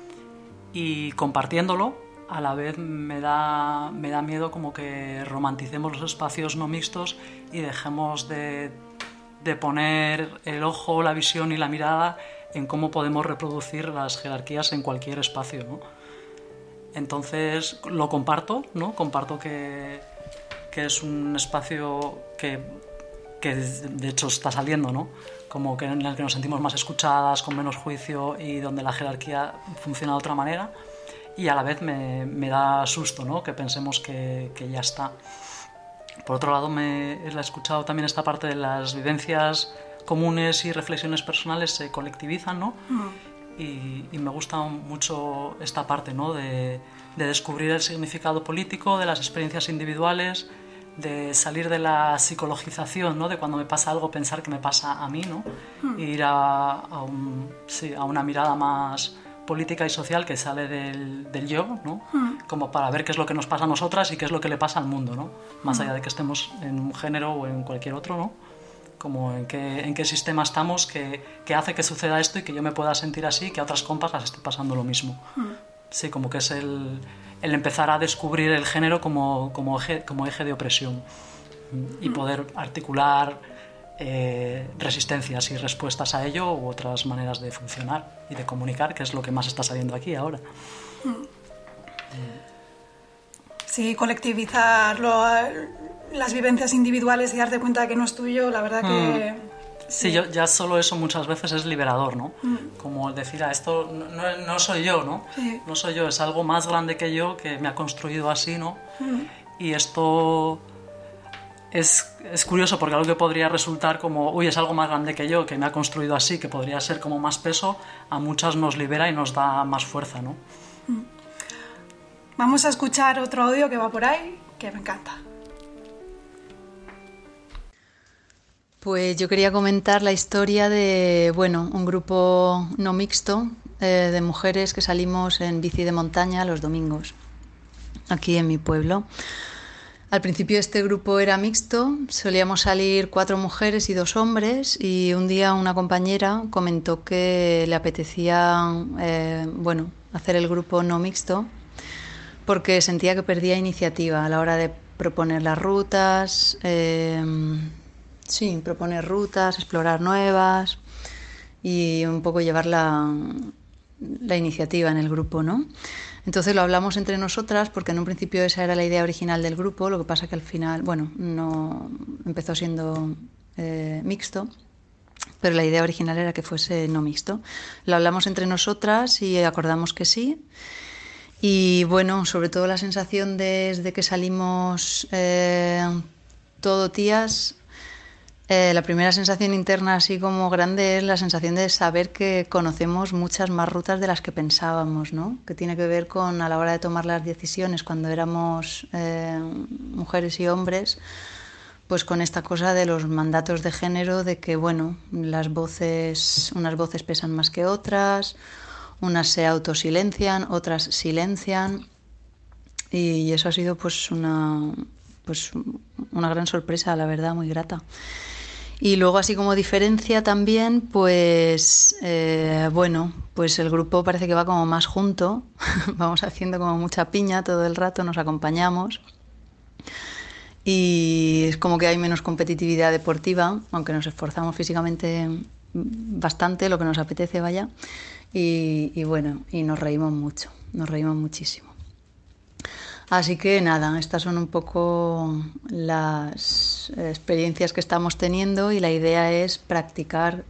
Y compartiéndolo, a la vez me da, me da miedo como que romanticemos los espacios no mixtos y dejemos de, de poner el ojo, la visión y la mirada en cómo podemos reproducir las jerarquías en cualquier espacio, ¿no? Entonces lo comparto, ¿no? Comparto que, que es un espacio que, que de hecho está saliendo, ¿no? Como que en el que nos sentimos más escuchadas, con menos juicio y donde la jerarquía funciona de otra manera. Y a la vez me, me da susto, ¿no? Que pensemos que, que ya está. Por otro lado, me he escuchado también esta parte de las vivencias comunes y reflexiones personales se colectivizan, ¿no? Mm. Y, y me gusta mucho esta parte, ¿no? De, de descubrir el significado político de las experiencias individuales, de salir de la psicologización, ¿no? De cuando me pasa algo pensar que me pasa a mí, ¿no? Mm. E ir a, a, un, sí, a una mirada más política y social que sale del, del yo, ¿no? Mm. Como para ver qué es lo que nos pasa a nosotras y qué es lo que le pasa al mundo, ¿no? Más mm. allá de que estemos en un género o en cualquier otro, ¿no? Como en qué, en qué sistema estamos que, que hace que suceda esto y que yo me pueda sentir así y que a otras compas las esté pasando lo mismo. Mm. Sí, como que es el, el empezar a descubrir el género como, como, eje, como eje de opresión y mm. poder articular eh, resistencias y respuestas a ello u otras maneras de funcionar y de comunicar, que es lo que más está saliendo aquí ahora. Mm. Eh. Sí, colectivizarlo, las vivencias individuales y darte cuenta de que no es tuyo, la verdad que... Mm. Sí, sí yo, ya solo eso muchas veces es liberador, ¿no? Mm. Como decir, ah, esto no, no soy yo, ¿no? Sí. No soy yo, es algo más grande que yo que me ha construido así, ¿no? Mm. Y esto es, es curioso porque algo que podría resultar como, uy, es algo más grande que yo, que me ha construido así, que podría ser como más peso, a muchas nos libera y nos da más fuerza, ¿no? Mm. Vamos a escuchar otro audio que va por ahí, que me encanta. Pues yo quería comentar la historia de, bueno, un grupo no mixto eh, de mujeres que salimos en bici de montaña los domingos, aquí en mi pueblo. Al principio este grupo era mixto, solíamos salir cuatro mujeres y dos hombres y un día una compañera comentó que le apetecía, eh, bueno, hacer el grupo no mixto porque sentía que perdía iniciativa a la hora de proponer las rutas, eh, sí, proponer rutas, explorar nuevas y un poco llevar la, la iniciativa en el grupo, ¿no? Entonces lo hablamos entre nosotras porque en un principio esa era la idea original del grupo, lo que pasa que al final, bueno, no empezó siendo eh, mixto, pero la idea original era que fuese no mixto. Lo hablamos entre nosotras y acordamos que sí. Y bueno, sobre todo la sensación desde que salimos eh, todo tías, eh, la primera sensación interna así como grande es la sensación de saber que conocemos muchas más rutas de las que pensábamos, ¿no? Que tiene que ver con a la hora de tomar las decisiones cuando éramos eh, mujeres y hombres, pues con esta cosa de los mandatos de género, de que bueno, las voces, unas voces pesan más que otras, unas se autosilencian, otras silencian y eso ha sido pues una, pues una gran sorpresa, la verdad, muy grata. Y luego así como diferencia también, pues eh, bueno, pues el grupo parece que va como más junto, vamos haciendo como mucha piña todo el rato, nos acompañamos y es como que hay menos competitividad deportiva, aunque nos esforzamos físicamente bastante, lo que nos apetece, vaya. Y, y bueno, y nos reímos mucho, nos reímos muchísimo. Así que nada, estas son un poco las experiencias que estamos teniendo y la idea es practicar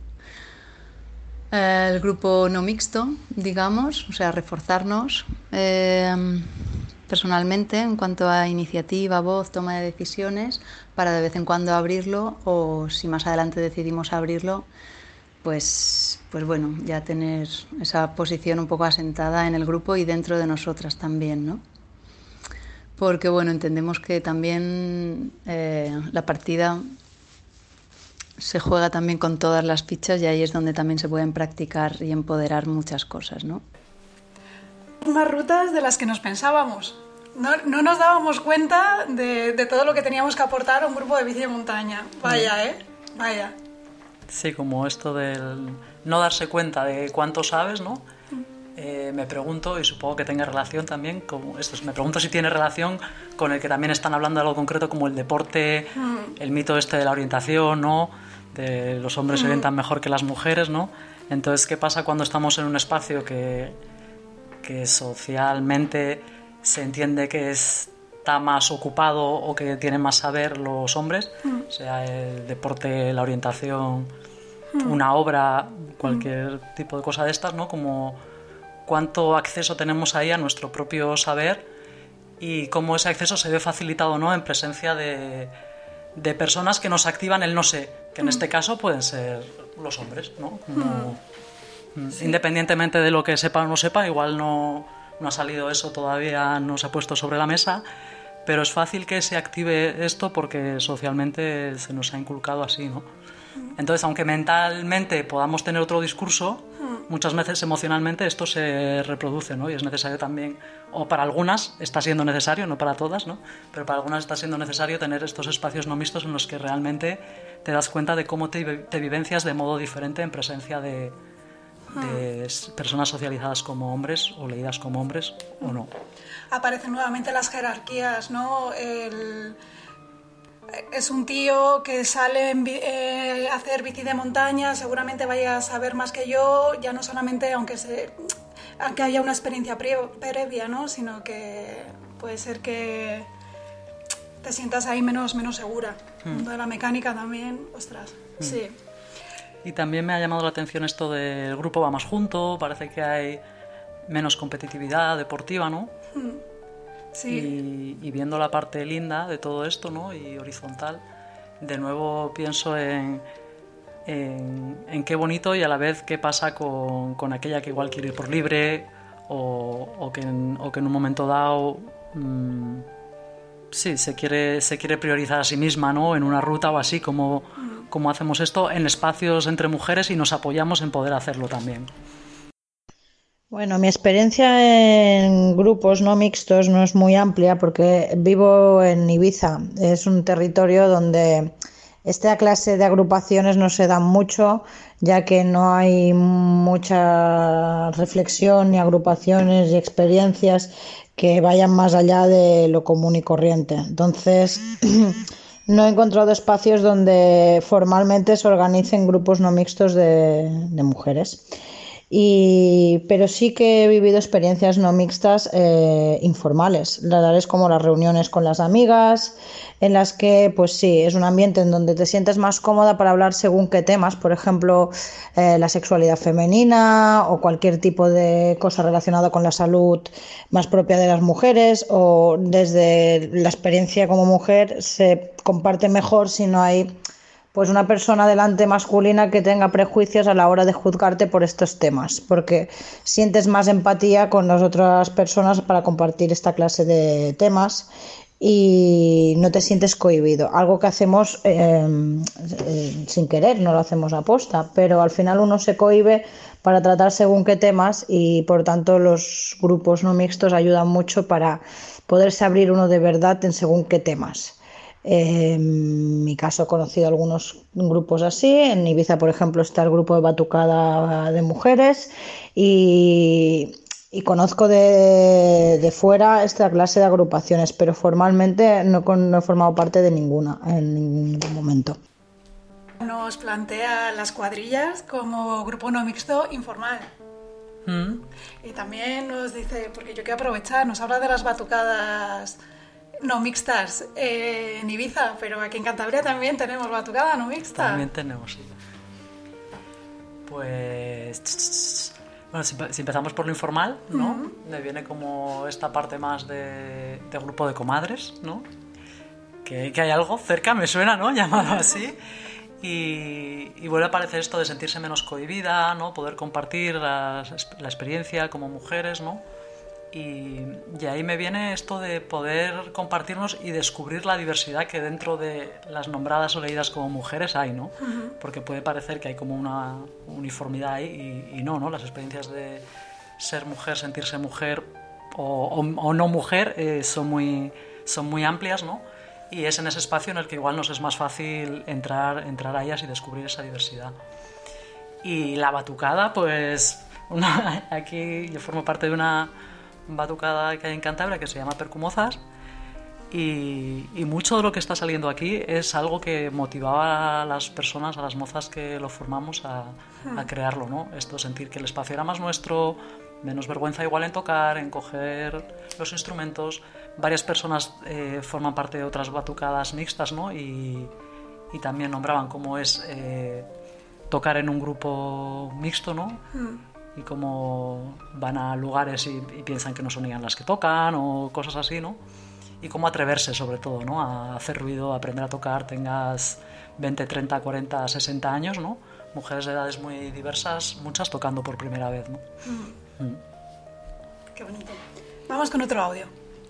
el grupo no mixto, digamos, o sea, reforzarnos eh, personalmente en cuanto a iniciativa, voz, toma de decisiones, para de vez en cuando abrirlo o si más adelante decidimos abrirlo, pues, pues bueno, ya tener esa posición un poco asentada en el grupo y dentro de nosotras también, ¿no? Porque bueno, entendemos que también eh, la partida se juega también con todas las fichas y ahí es donde también se pueden practicar y empoderar muchas cosas, ¿no? Más rutas de las que nos pensábamos. No, no nos dábamos cuenta de, de todo lo que teníamos que aportar a un grupo de bici de montaña. Vaya, ¿eh? Vaya. Sí, como esto del no darse cuenta de cuánto sabes, ¿no? Eh, me pregunto, y supongo que tenga relación también, como esto, me pregunto si tiene relación con el que también están hablando de algo concreto como el deporte, mm. el mito este de la orientación, ¿no? De los hombres mm. se orientan mejor que las mujeres, ¿no? Entonces, ¿qué pasa cuando estamos en un espacio que, que socialmente se entiende que está más ocupado o que tienen más saber los hombres? Mm. Sea el deporte, la orientación, mm. una obra, cualquier mm. tipo de cosa de estas, ¿no? Como cuánto acceso tenemos ahí a nuestro propio saber y cómo ese acceso se ve facilitado, ¿no? En presencia de, de personas que nos activan el no sé, que en mm. este caso pueden ser los hombres, ¿no? Como, mm. Sí. Independientemente de lo que sepa o no sepa, igual no, no ha salido eso todavía, no se ha puesto sobre la mesa, pero es fácil que se active esto porque socialmente se nos ha inculcado así, ¿no? Entonces, aunque mentalmente podamos tener otro discurso, muchas veces emocionalmente esto se reproduce, ¿no? Y es necesario también, o para algunas está siendo necesario, no para todas, ¿no? Pero para algunas está siendo necesario tener estos espacios no mixtos en los que realmente te das cuenta de cómo te, te vivencias de modo diferente en presencia de, de personas socializadas como hombres o leídas como hombres o no. Aparecen nuevamente las jerarquías, ¿no? El... Es un tío que sale a eh, hacer bici de montaña, seguramente vaya a saber más que yo, ya no solamente aunque, se, aunque haya una experiencia previa, ¿no? Sino que puede ser que te sientas ahí menos, menos segura. Mm. El mundo de la mecánica también, ostras, mm. sí. Y también me ha llamado la atención esto del grupo va más junto, parece que hay menos competitividad deportiva, ¿no? Mm. Sí. Y, y viendo la parte linda de todo esto, ¿no? Y horizontal, de nuevo pienso en, en, en qué bonito y a la vez qué pasa con, con aquella que igual quiere ir por libre o, o, que, en, o que en un momento dado mmm, sí, se quiere, se quiere priorizar a sí misma, ¿no? En una ruta o así, como, como hacemos esto en espacios entre mujeres y nos apoyamos en poder hacerlo también. Bueno, mi experiencia en grupos no mixtos no es muy amplia porque vivo en Ibiza. Es un territorio donde esta clase de agrupaciones no se dan mucho, ya que no hay mucha reflexión ni agrupaciones y experiencias que vayan más allá de lo común y corriente. Entonces, no he encontrado espacios donde formalmente se organicen grupos no mixtos de, de mujeres. Y, pero sí que he vivido experiencias no mixtas eh, informales, las como las reuniones con las amigas, en las que pues sí, es un ambiente en donde te sientes más cómoda para hablar según qué temas, por ejemplo, eh, la sexualidad femenina o cualquier tipo de cosa relacionada con la salud más propia de las mujeres, o desde la experiencia como mujer se comparte mejor si no hay pues una persona delante masculina que tenga prejuicios a la hora de juzgarte por estos temas, porque sientes más empatía con las otras personas para compartir esta clase de temas y no te sientes cohibido, algo que hacemos eh, eh, sin querer, no lo hacemos a posta, pero al final uno se cohibe para tratar según qué temas y por tanto los grupos no mixtos ayudan mucho para poderse abrir uno de verdad en según qué temas. Eh, en mi caso he conocido algunos grupos así. En Ibiza, por ejemplo, está el grupo de batucada de mujeres y, y conozco de, de fuera esta clase de agrupaciones, pero formalmente no, no he formado parte de ninguna en ningún momento. Nos plantea las cuadrillas como grupo no mixto informal. Mm. Y también nos dice, porque yo quiero aprovechar, nos habla de las batucadas no mixtas eh, en Ibiza, pero aquí en Cantabria también tenemos batucada no mixta. También tenemos, sí. Pues... Bueno, si, si empezamos por lo informal, ¿no? Uh-huh. Me viene como esta parte más de, de grupo de comadres, ¿no? Que, que hay algo cerca, me suena, ¿no? Llamado así. Y, y vuelve a aparecer esto de sentirse menos cohibida, ¿no? Poder compartir la, la experiencia como mujeres, ¿no? Y, y ahí me viene esto de poder compartirnos y descubrir la diversidad que dentro de las nombradas o leídas como mujeres hay, ¿no? Uh-huh. Porque puede parecer que hay como una uniformidad ahí y, y no, ¿no? Las experiencias de ser mujer, sentirse mujer o, o, o no mujer eh, son, muy, son muy amplias, ¿no? Y es en ese espacio en el que igual nos es más fácil entrar, entrar a ellas y descubrir esa diversidad. Y la batucada, pues una, aquí yo formo parte de una batucada que hay en Cantabria que se llama Percumozas. Y, y mucho de lo que está saliendo aquí es algo que motivaba a las personas, a las mozas que lo formamos a, a crearlo, ¿no? Esto, sentir que el espacio era más nuestro, menos vergüenza igual en tocar, en coger los instrumentos. Varias personas eh, forman parte de otras batucadas mixtas, ¿no? Y, y también nombraban cómo es eh, tocar en un grupo mixto, ¿no? Mm. Y cómo van a lugares y, y piensan que no son ellas las que tocan o cosas así, ¿no? Y cómo atreverse, sobre todo, ¿no? A hacer ruido, a aprender a tocar, tengas veinte, treinta, cuarenta, sesenta años, ¿no? Mujeres de edades muy diversas, muchas tocando por primera vez, ¿no? Mm. Mm. Qué bonito. Vamos con otro audio.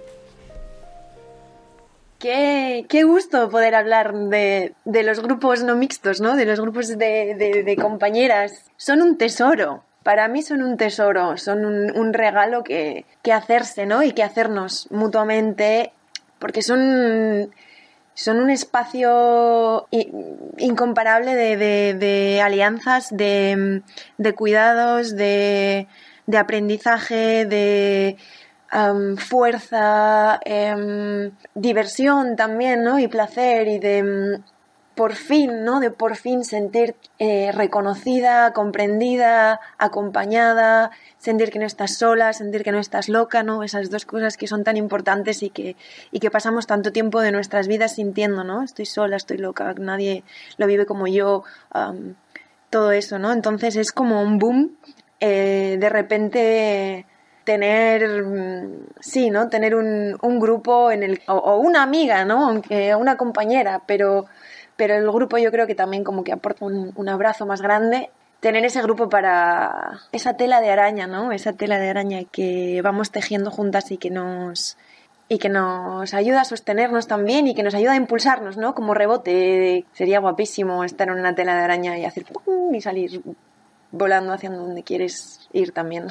Qué, qué gusto poder hablar de, de los grupos no mixtos, ¿no? De los grupos de, de, de compañeras. Son un tesoro. Para mí son un tesoro, son un, un regalo que, que hacerse, ¿no? Y que hacernos mutuamente, porque son, son un espacio incomparable de, de, de alianzas, de, de cuidados, de, de aprendizaje, de um, fuerza, um, diversión también, ¿no? Y placer y de... Um, por fin, ¿no? De por fin sentir eh, reconocida, comprendida, acompañada, sentir que no estás sola, sentir que no estás loca, ¿no? Esas dos cosas que son tan importantes y que, y que pasamos tanto tiempo de nuestras vidas sintiendo, ¿no? Estoy sola, estoy loca, nadie lo vive como yo, um, todo eso, ¿no? Entonces es como un boom, eh, de repente tener, sí, ¿no? Tener un, un grupo en el, o, o una amiga, ¿no? Aunque una compañera, pero... pero el grupo yo creo que también como que aporta un, un abrazo más grande, tener ese grupo para esa tela de araña, ¿no? Esa tela de araña que vamos tejiendo juntas y que nos y que nos ayuda a sostenernos también y que nos ayuda a impulsarnos, ¿no? Como rebote. Sería guapísimo estar en una tela de araña y hacer ¡pum! Y salir volando hacia donde quieres ir también.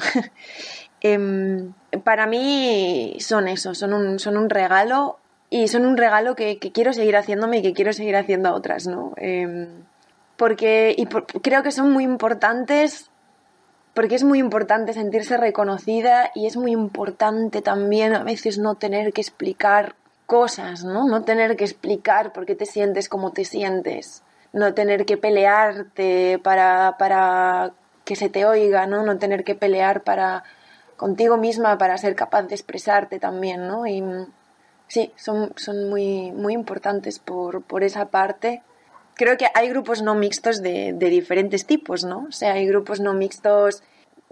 eh, para mí son eso, son un, son un regalo. Y son un regalo que, que quiero seguir haciéndome y que quiero seguir haciendo a otras, ¿no? Eh, porque y por, creo que son muy importantes, porque es muy importante sentirse reconocida y es muy importante también a veces no tener que explicar cosas, ¿no? No tener que explicar por qué te sientes como te sientes, no tener que pelearte para, para que se te oiga, ¿no? No tener que pelear para contigo misma para ser capaz de expresarte también, ¿no? Y sí, son, son muy, muy importantes por, por esa parte. Creo que hay grupos no mixtos de, de diferentes tipos, ¿no? O sea, hay grupos no mixtos,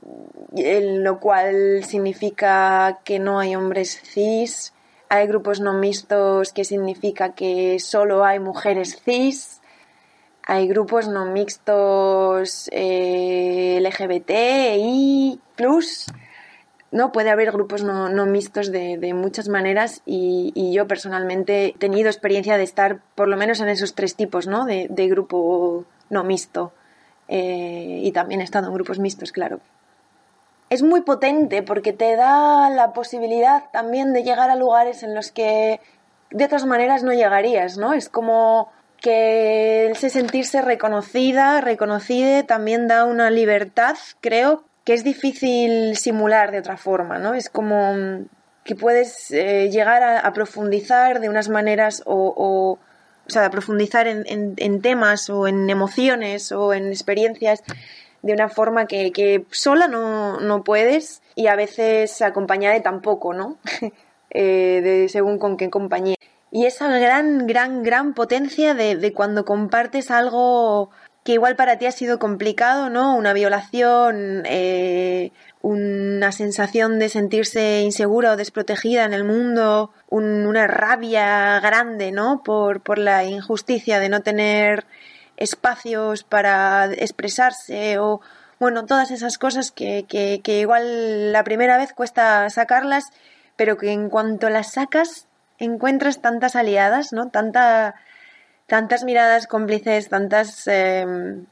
en lo cual significa que no hay hombres cis. Hay grupos no mixtos que significa que solo hay mujeres cis. Hay grupos no mixtos eh, L G B T I plus. No, puede haber grupos no, no mixtos de, de muchas maneras y, y yo personalmente he tenido experiencia de estar por lo menos en esos tres tipos, ¿no? de, de grupo no mixto eh, y también he estado en grupos mixtos, claro. Es muy potente porque te da la posibilidad también de llegar a lugares en los que de otras maneras no llegarías, ¿no? Es como que ese sentirse reconocida, reconocida también da una libertad, creo, que es difícil simular de otra forma, ¿no? Es como que puedes eh, llegar a, a profundizar de unas maneras o, o, o sea, a profundizar en, en, en temas o en emociones o en experiencias de una forma que, que sola no, no puedes y a veces acompañada tampoco, ¿no? eh, de, según con qué compañía. Y esa gran, gran, gran potencia de, de cuando compartes algo que igual para ti ha sido complicado, ¿no? Una violación, eh, una sensación de sentirse insegura o desprotegida en el mundo, un, una rabia grande, ¿no? Por, por la injusticia de no tener espacios para expresarse o, bueno, todas esas cosas que, que, que igual la primera vez cuesta sacarlas, pero que en cuanto las sacas encuentras tantas aliadas, ¿no? Tanta... tantas miradas cómplices, tantas eh,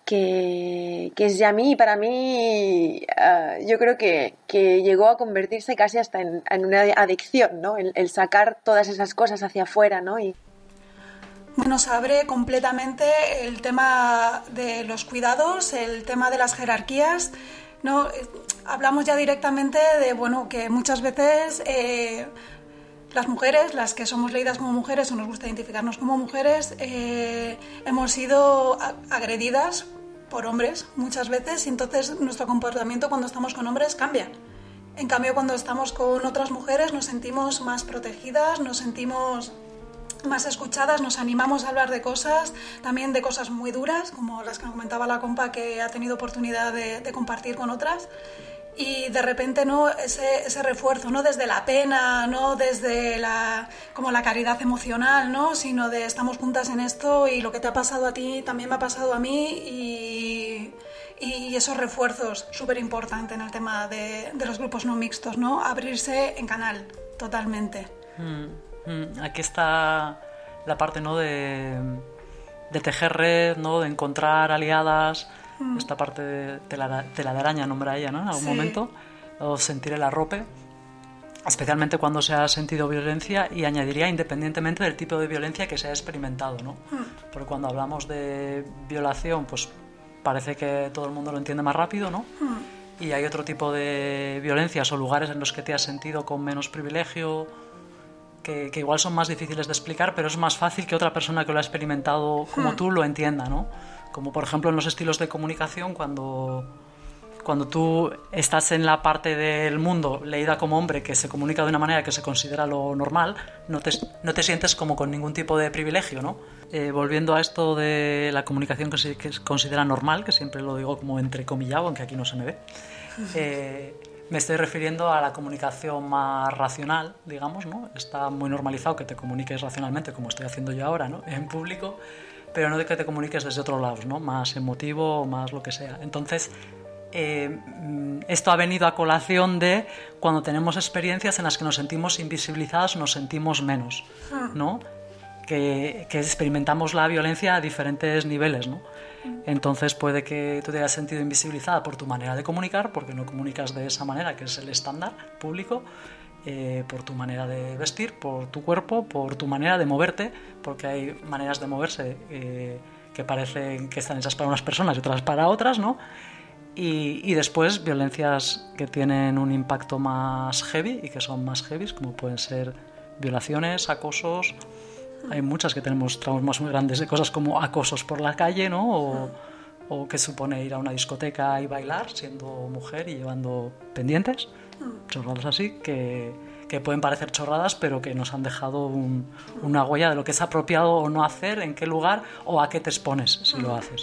que, que es ya a mí, para mí, uh, yo creo que, que llegó a convertirse casi hasta en, en una adicción, ¿no? El, el sacar todas esas cosas hacia afuera, ¿no? Y... Bueno, se abre completamente el tema de los cuidados, el tema de las jerarquías, ¿no? Hablamos ya directamente de, bueno, que muchas veces eh, las mujeres, las que somos leídas como mujeres o nos gusta identificarnos como mujeres, eh, hemos sido agredidas por hombres muchas veces y entonces nuestro comportamiento cuando estamos con hombres cambia. En cambio, cuando estamos con otras mujeres nos sentimos más protegidas, nos sentimos más escuchadas, nos animamos a hablar de cosas, también de cosas muy duras, como las que nos comentaba la compa que ha tenido oportunidad de, de compartir con otras. Y de repente, ¿no? ese, ese refuerzo, no desde la pena, no desde la, como la caridad emocional, ¿no? Sino de estamos juntas en esto y lo que te ha pasado a ti también me ha pasado a mí y, y esos refuerzos, súper importante en el tema de, de los grupos no mixtos, ¿no? Abrirse en canal, totalmente. Mm, mm, aquí está la parte, ¿no? de, de tejer red, ¿no? De encontrar aliadas. Esta parte de, de, la, de la araña nombra ella, ¿no? En algún sí. momento, o sentir el arrope, especialmente cuando se ha sentido violencia, y añadiría independientemente del tipo de violencia que se ha experimentado, ¿no? Mm. Porque cuando hablamos de violación, pues parece que todo el mundo lo entiende más rápido, ¿no? Mm. Y hay otro tipo de violencias o lugares en los que te has sentido con menos privilegio, que, que igual son más difíciles de explicar, pero es más fácil que otra persona que lo ha experimentado como mm. tú lo entienda, ¿no? Como por ejemplo en los estilos de comunicación, cuando, cuando tú estás en la parte del mundo leída como hombre que se comunica de una manera que se considera lo normal, no te, no te sientes como con ningún tipo de privilegio, ¿no? Eh, volviendo a esto de la comunicación que se, que se considera normal, que siempre lo digo como entrecomillado, aunque aquí no se me ve, eh, me estoy refiriendo a la comunicación más racional, digamos, ¿no? Está muy normalizado que te comuniques racionalmente, como estoy haciendo yo ahora, ¿no? En público, pero no de que te comuniques desde otros lados, ¿no? Más emotivo, más lo que sea. Entonces, eh, esto ha venido a colación de cuando tenemos experiencias en las que nos sentimos invisibilizadas, nos sentimos menos, ¿no? Que, que experimentamos la violencia a diferentes niveles, ¿no? Entonces puede que tú te hayas sentido invisibilizada por tu manera de comunicar, porque no comunicas de esa manera, que es el estándar público, Eh, por tu manera de vestir, por tu cuerpo, por tu manera de moverte, porque hay maneras de moverse eh, que parecen que están hechas para unas personas y otras para otras, ¿no? Y, y después violencias que tienen un impacto más heavy y que son más heavy, como pueden ser violaciones, acosos. Hay muchas que tenemos traumas muy grandes de cosas como acosos por la calle, ¿no? O, o que supone ir a una discoteca y bailar siendo mujer y llevando pendientes, chorradas así, que, que pueden parecer chorradas, pero que nos han dejado un, una huella de lo que es apropiado o no hacer, en qué lugar o a qué te expones si lo haces.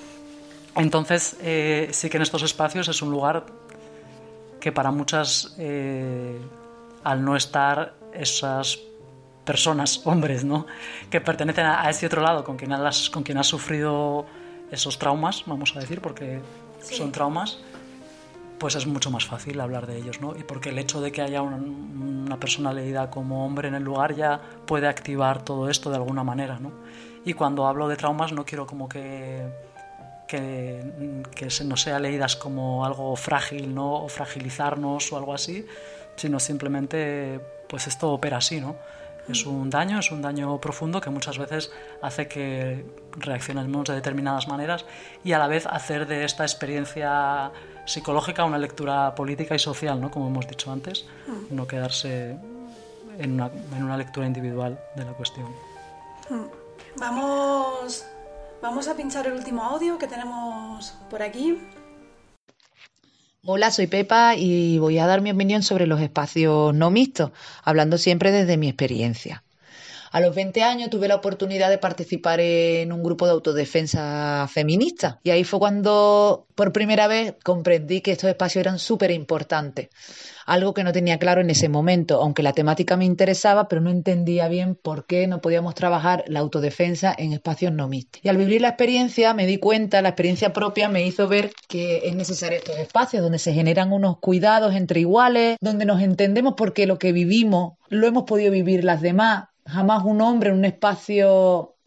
Entonces, eh, sí que en estos espacios es un lugar que para muchas, eh, al no estar esas personas, hombres, ¿no?, que pertenecen a, a ese otro lado, con quien has, con quien has sufrido esos traumas, vamos a decir, porque sí. son traumas, pues es mucho más fácil hablar de ellos, ¿no? Y porque el hecho de que haya una, una persona leída como hombre en el lugar ya puede activar todo esto de alguna manera, ¿no? Y cuando hablo de traumas no quiero como que, que, que se nos sea leídas como algo frágil, ¿no? O fragilizarnos o algo así, sino simplemente, pues esto opera así, ¿no? Es un daño, es un daño profundo que muchas veces hace que reaccionemos de determinadas maneras y a la vez hacer de esta experiencia psicológica una lectura política y social, ¿no?, como hemos dicho antes, mm. no quedarse en una, en una lectura individual de la cuestión. Vamos, vamos a pinchar el último audio que tenemos por aquí. Hola, soy Pepa y voy a dar mi opinión sobre los espacios no mixtos, hablando siempre desde mi experiencia. A los veinte años tuve la oportunidad de participar en un grupo de autodefensa feminista y ahí fue cuando por primera vez comprendí que estos espacios eran súper importantes. Algo que no tenía claro en ese momento, aunque la temática me interesaba, pero no entendía bien por qué no podíamos trabajar la autodefensa en espacios no mixtos. Y al vivir la experiencia me di cuenta, la experiencia propia me hizo ver que es necesario estos espacios donde se generan unos cuidados entre iguales, donde nos entendemos porque lo que vivimos lo hemos podido vivir las demás. Jamás un hombre en un espacio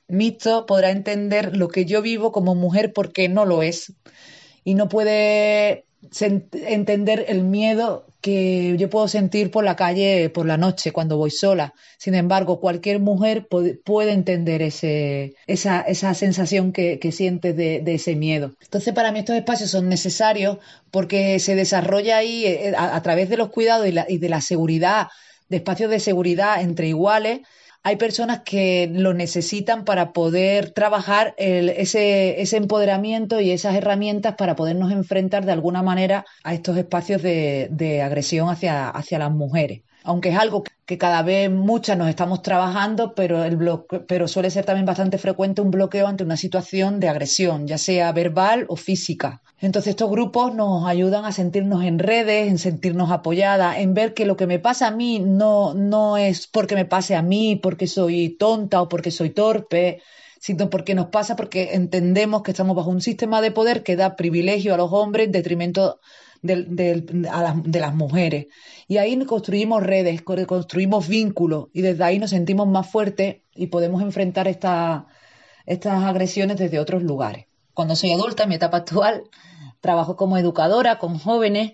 mixtos podrá entender lo que yo vivo como mujer porque no lo es. Y no puede entender el miedo que yo puedo sentir por la calle por la noche cuando voy sola. Sin embargo, cualquier mujer puede entender ese, esa, esa sensación que, que sientes de, de ese miedo. Entonces, para mí estos espacios son necesarios porque se desarrolla ahí a, a través de los cuidados y, la, y de la seguridad, de espacios de seguridad entre iguales. Hay personas que lo necesitan para poder trabajar el, ese, ese empoderamiento y esas herramientas para podernos enfrentar de alguna manera a estos espacios de, de agresión hacia, hacia las mujeres. Aunque es algo que cada vez muchas nos estamos trabajando, pero, el bloque, pero suele ser también bastante frecuente un bloqueo ante una situación de agresión, ya sea verbal o física. Entonces estos grupos nos ayudan a sentirnos en redes, en sentirnos apoyadas, en ver que lo que me pasa a mí no, no es porque me pase a mí, porque soy tonta o porque soy torpe, sino porque nos pasa porque entendemos que estamos bajo un sistema de poder que da privilegio a los hombres en detrimento de, de, a las, de las mujeres. Y ahí construimos redes, construimos vínculos y desde ahí nos sentimos más fuertes y podemos enfrentar esta, estas agresiones desde otros lugares. Cuando soy adulta, en mi etapa actual, trabajo como educadora con jóvenes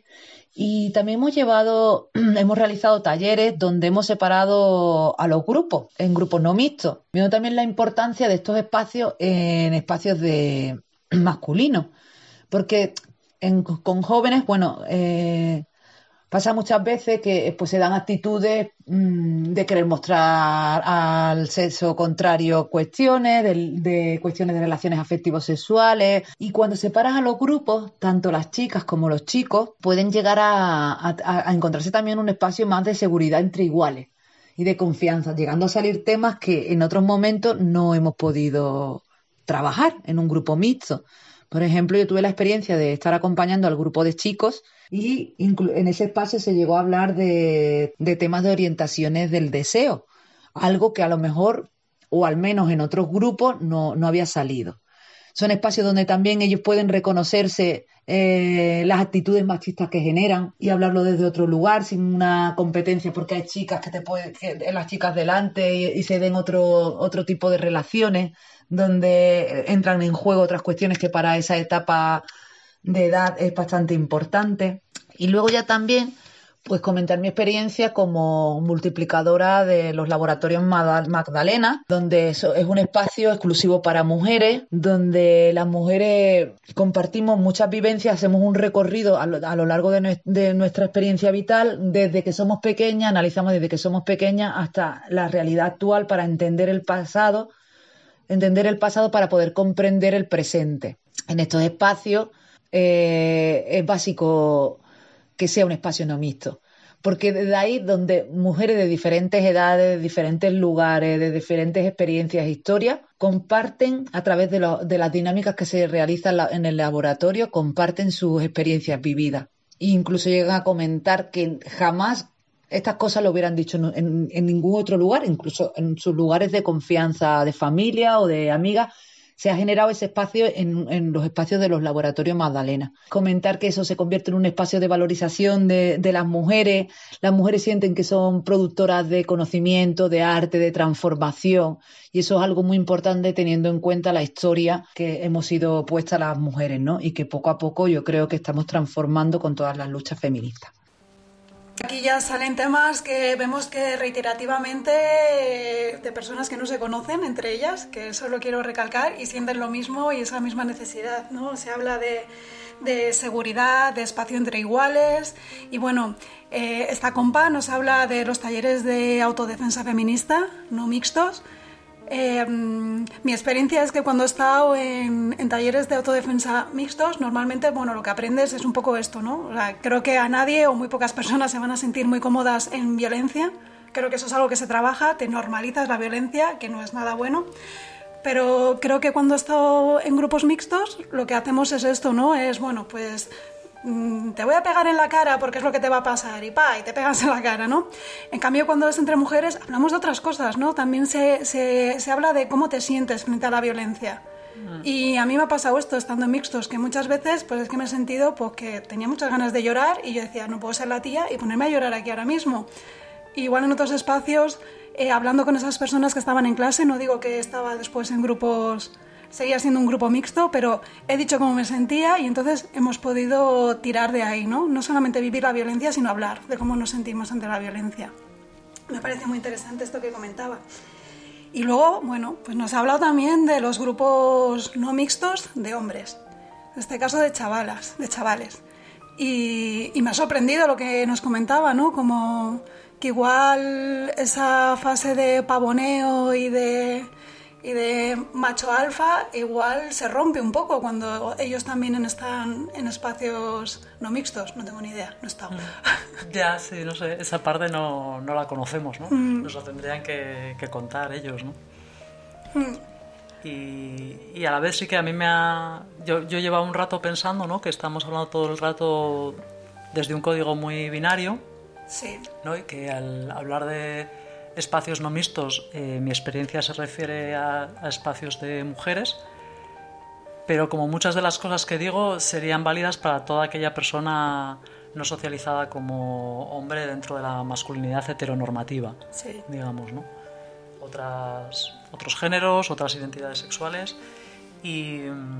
y también hemos llevado, hemos realizado talleres donde hemos separado a los grupos, en grupos no mixtos. Viendo también la importancia de estos espacios en espacios de masculinos, porque en, con jóvenes, bueno, eh, pasa muchas veces que pues, se dan actitudes mmm, de querer mostrar al sexo contrario cuestiones, de, de cuestiones de relaciones afectivos sexuales. Y cuando separas a los grupos, tanto las chicas como los chicos pueden llegar a, a, a encontrarse también un espacio más de seguridad entre iguales y de confianza, llegando a salir temas que en otros momentos no hemos podido trabajar en un grupo mixto. Por ejemplo, yo tuve la experiencia de estar acompañando al grupo de chicos y en ese espacio se llegó a hablar de, de temas de orientaciones del deseo, algo que a lo mejor, o al menos en otros grupos, no, no había salido. Son espacios donde también ellos pueden reconocerse eh, las actitudes machistas que generan y hablarlo desde otro lugar, sin una competencia, porque hay chicas que te pueden, que las chicas delante y, y se den otro, otro tipo de relaciones, donde entran en juego otras cuestiones que para esa etapa de edad es bastante importante. Y luego ya también pues comentar mi experiencia como multiplicadora de los laboratorios Magdalena, donde es un espacio exclusivo para mujeres, donde las mujeres compartimos muchas vivencias, hacemos un recorrido a lo, a lo largo de, nu- de nuestra experiencia vital, desde que somos pequeñas, analizamos desde que somos pequeñas hasta la realidad actual para entender el pasado, entender el pasado para poder comprender el presente. En estos espacios eh, es básico que sea un espacio no mixto, porque desde ahí donde mujeres de diferentes edades, de diferentes lugares, de diferentes experiencias e historias, comparten a través de, lo, de las dinámicas que se realizan en el laboratorio, comparten sus experiencias vividas. E incluso llegan a comentar que jamás estas cosas lo hubieran dicho en, en, en ningún otro lugar, incluso en sus lugares de confianza de familia o de amigas. Se ha generado ese espacio en, en los espacios de los laboratorios Magdalena. Comentar que eso se convierte en un espacio de valorización de, de las mujeres. Las mujeres sienten que son productoras de conocimiento, de arte, de transformación. Y eso es algo muy importante teniendo en cuenta la historia que hemos sido puestas las mujeres, ¿no? Y que poco a poco yo creo que estamos transformando con todas las luchas feministas. Aquí ya salen temas que vemos que reiterativamente de personas que no se conocen entre ellas, que eso lo quiero recalcar, y sienten lo mismo y esa misma necesidad, ¿no? Se habla de, de seguridad, de espacio entre iguales y bueno, eh, esta compa nos habla de los talleres de autodefensa feminista, no mixtos. Eh, mi experiencia es que cuando he estado en, en talleres de autodefensa mixtos, normalmente, bueno, lo que aprendes es un poco esto, ¿no? O sea, creo que a nadie o muy pocas personas se van a sentir muy cómodas en violencia. Creo que eso es algo que se trabaja, te normalizas la violencia, que no es nada bueno. Pero creo que cuando he estado en grupos mixtos, lo que hacemos es esto, ¿no? Es, bueno, pues te voy a pegar en la cara porque es lo que te va a pasar y pa, y te pegas en la cara, ¿no? En cambio, cuando es entre mujeres, hablamos de otras cosas, ¿no? También se, se, se habla de cómo te sientes frente a la violencia. Mm. Y a mí me ha pasado esto estando en mixtos, que muchas veces pues es que me he sentido pues, que tenía muchas ganas de llorar y yo decía, no puedo ser la tía y ponerme a llorar aquí ahora mismo. igual en otros espacios, eh, hablando con esas personas que estaban en clase, no digo que estaba después en grupos, seguía siendo un grupo mixto, pero he dicho cómo me sentía y entonces hemos podido tirar de ahí, ¿no? No solamente vivir la violencia, sino hablar de cómo nos sentimos ante la violencia. Me parece muy interesante esto que comentaba. Y luego, bueno, pues nos ha hablado también de los grupos no mixtos de hombres, en este caso de chavalas, de chavales. Y, y me ha sorprendido lo que nos comentaba, ¿no? Como que igual esa fase de pavoneo y de, y de macho alfa igual se rompe un poco cuando ellos también están en espacios no mixtos. No tengo ni idea, no he estado. Ya, sí, no sé, esa parte no, no la conocemos, ¿no? Mm. Nos la tendrían que, que contar ellos, ¿no? Mm. Y, y a la vez sí que a mí me ha... Yo, yo llevaba un rato pensando, ¿no? Que estamos hablando todo el rato desde un código muy binario. Sí. ¿No? Y que al hablar de espacios no mixtos, eh, mi experiencia se refiere a, a espacios de mujeres, pero como muchas de las cosas que digo serían válidas para toda aquella persona no socializada como hombre dentro de la masculinidad heteronormativa, sí. digamos, ¿no? Otras, otros géneros, otras identidades sexuales y,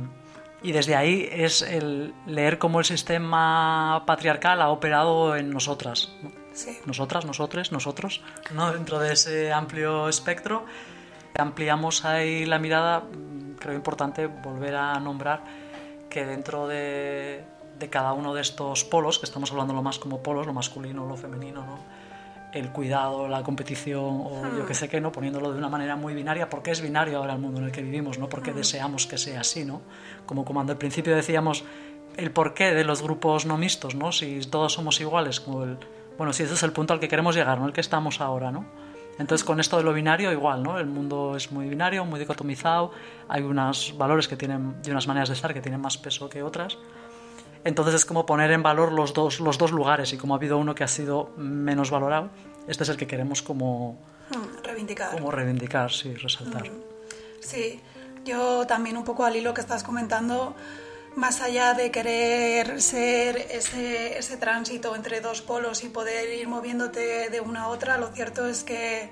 y desde ahí es el leer cómo el sistema patriarcal ha operado en nosotras, ¿no? Sí. Nosotras, nosotres, nosotros, ¿no? Dentro de ese amplio espectro ampliamos ahí la mirada. Creo importante volver a nombrar que dentro de, de cada uno de estos polos, que estamos hablando lo más como polos, lo masculino, lo femenino, ¿no? El cuidado, la competición o hmm. yo que sé qué, ¿no? Poniéndolo de una manera muy binaria, porque es binario ahora el mundo en el que vivimos, ¿no? Porque hmm. deseamos que sea así, ¿no? Como cuando al principio decíamos el porqué de los grupos no mixtos, ¿no? Si todos somos iguales, como el... Bueno, sí, ese es el punto al que queremos llegar, ¿no? El que estamos ahora, ¿no? Entonces con esto de lo binario igual, ¿no? El mundo es muy binario, muy dicotomizado, hay unos valores que tienen y unas maneras de estar que tienen más peso que otras. Entonces es como poner en valor los dos, los dos lugares y como ha habido uno que ha sido menos valorado, este es el que queremos como... Reivindicar. Como reivindicar, sí, resaltar. Sí, yo también un poco al hilo que estás comentando, más allá de querer ser ese, ese tránsito entre dos polos y poder ir moviéndote de una a otra, lo cierto es que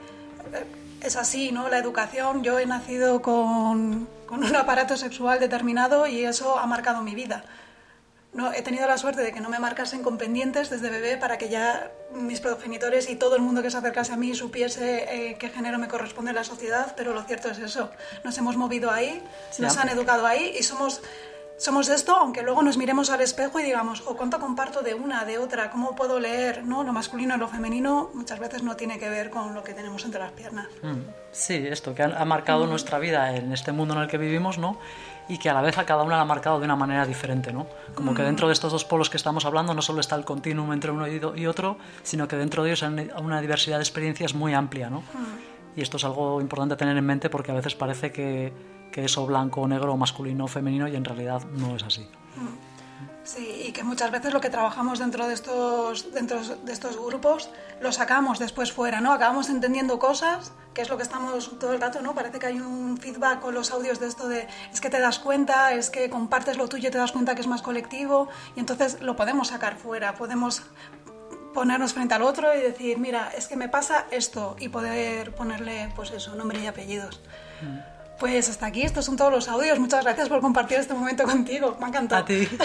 es así, ¿no? La educación, yo he nacido con, con un aparato sexual determinado y eso ha marcado mi vida. No, he tenido la suerte de que no me marcasen con pendientes desde bebé para que ya mis progenitores y todo el mundo que se acercase a mí supiese eh, qué género me corresponde en la sociedad, pero lo cierto es eso. Nos hemos movido ahí, sí, nos han educado ahí y somos, somos esto, aunque luego nos miremos al espejo y digamos, oh, ¿cuánto comparto de una, de otra? ¿Cómo puedo leer? ¿No? Lo masculino y lo femenino muchas veces no tiene que ver con lo que tenemos entre las piernas. Sí, esto que ha, ha marcado mm. nuestra vida en este mundo en el que vivimos, ¿no? Y que a la vez a cada una la ha marcado de una manera diferente, ¿no? Como mm. que dentro de estos dos polos que estamos hablando no solo está el continuum entre uno y otro, sino que dentro de ellos hay una diversidad de experiencias muy amplia, ¿no? Mm. Y esto es algo importante a tener en mente porque a veces parece que, que eso blanco o negro, masculino o femenino, y en realidad no es así. Mm. Sí, y que muchas veces lo que trabajamos dentro de estos, dentro de estos grupos lo sacamos después fuera, ¿no? Acabamos entendiendo cosas, que es lo que estamos todo el rato, ¿no? Parece que hay un feedback con los audios de esto de es que te das cuenta, es que compartes lo tuyo y te das cuenta que es más colectivo y entonces lo podemos sacar fuera, podemos ponernos frente al otro y decir, mira, es que me pasa esto y poder ponerle, pues eso, nombre y apellidos. Mm. Pues hasta aquí, estos son todos los audios. Muchas gracias por compartir este momento contigo. Me ha encantado. A ti.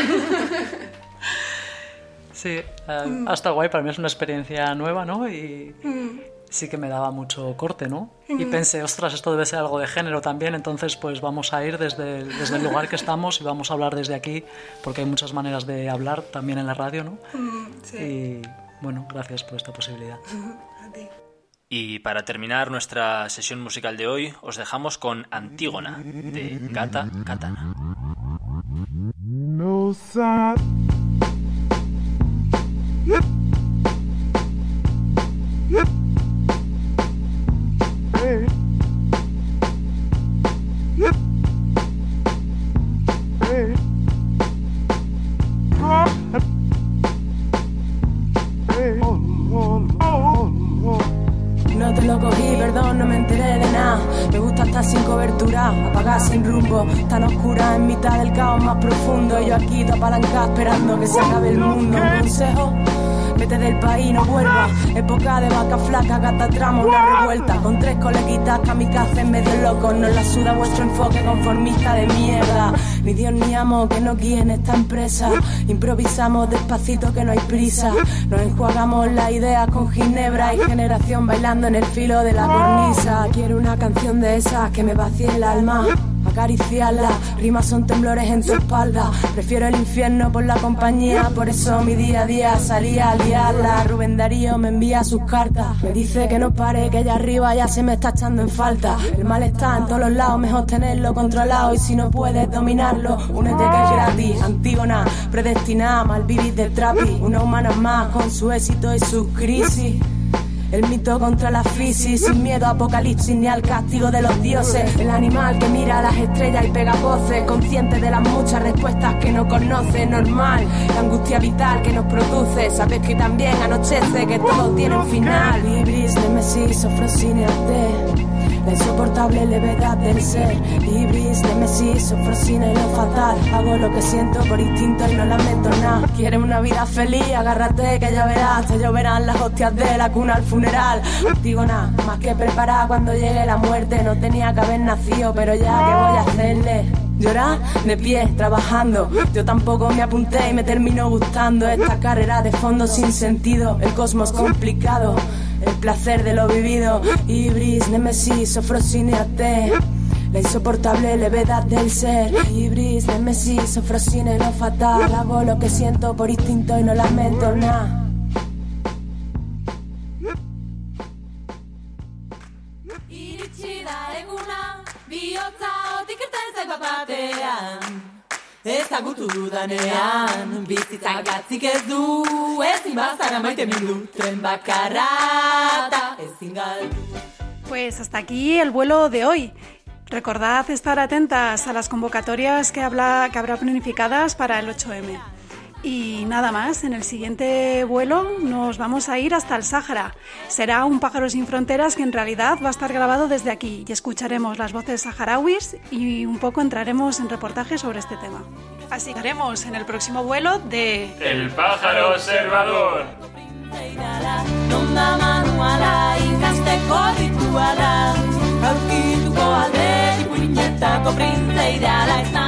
Sí, uh, mm. ha estado guay. Para mí es una experiencia nueva, ¿no? Y mm. sí que me daba mucho corte, ¿no? Mm. Y pensé, ostras, esto debe ser algo de género también. Entonces, pues vamos a ir desde, desde el lugar que estamos y vamos a hablar desde aquí, porque hay muchas maneras de hablar también en la radio, ¿no? Mm, sí. Y bueno, gracias por esta posibilidad. A ti. Y para terminar nuestra sesión musical de hoy, os dejamos con Antígona, de Gata Katana. No sign. Yep. Yep. Hey. Yep. Hey. Oh. Hey. Oh, oh, oh, oh. No te lo cogí, perdón, no me enteré de nada. Me gusta estar sin cobertura, apagada sin rumbo, tan oscura en mitad del caos más profundo. Yo aquí te apalancada esperando que se acabe el mundo. Un consejo, vete del país, no vuelvas. Época de vaca flaca, gata tramo, una revuelta. Con tres coleguitas kamikazes medio locos. Nos la suda vuestro enfoque conformista de mierda. Ni Dios ni amo que nos guíen esta empresa. Improvisamos despacito que no hay prisa. Nos enjuagamos las ideas con ginebra. Y generación bailando en el filo de la cornisa. Quiero una canción de esas que me vacíe el alma, acariciarla, rimas son temblores en tu espalda. Prefiero el infierno por la compañía, por eso mi día a día salía a liarla. Rubén Darío me envía sus cartas, me dice que no pare, que allá arriba ya se me está echando en falta. El mal está en todos los lados, mejor tenerlo controlado. Y si no puedes dominarlo, únete que es gratis. Antígona, predestinada, mal vivir de trapi. Una humana más con su éxito y sus crisis. El mito contra la fisis, sin miedo a apocalipsis ni al castigo de los dioses. El animal que mira a las estrellas y pega voces, consciente de las muchas respuestas que no conoce. Normal, la angustia vital que nos produce. Sabes que también anochece, que todo tiene un final. Ibris, Nemesis, Sofrosine, Ate. La insoportable levedad del ser. Ibris, Nemesis, Sofrosine, lo fatal. Hago lo que siento por instinto y no lamento nada. ¿Quieres una vida feliz? Agárrate que ya verás. Te lloverán las hostias de la cuna al funeral. Antígona, más que preparada cuando llegue la muerte. No tenía que haber nacido, pero ya, ¿qué voy a hacerle? Llorar de pie, trabajando. Yo tampoco me apunté y me terminó gustando esta carrera de fondo sin sentido. El cosmos complicado, el placer de lo vivido. Ibris, Nemesis, Sofrosine, Ate. La insoportable levedad del ser. Ibris, Nemesis, Sofrosine, lo fatal. Hago lo que siento por instinto y no lamento nada. Ezagutu dudanean, bizitzak gatzik ez du, ezin bazara maite mindu, tren bakarrata, ezin galdu. Pues hasta aquí el vuelo de hoy. Recordad estar atentas a las convocatorias que, habla, que habrá planificadas para el ocho eme. Y nada más, en el siguiente vuelo nos vamos a ir hasta el Sáhara. Será un pájaro sin fronteras que en realidad va a estar grabado desde aquí y escucharemos las voces saharauis y un poco entraremos en reportajes sobre este tema. Así que haremos en el próximo vuelo de... El pájaro observador. Aurkituko alde, ipuinetako printze ideala ez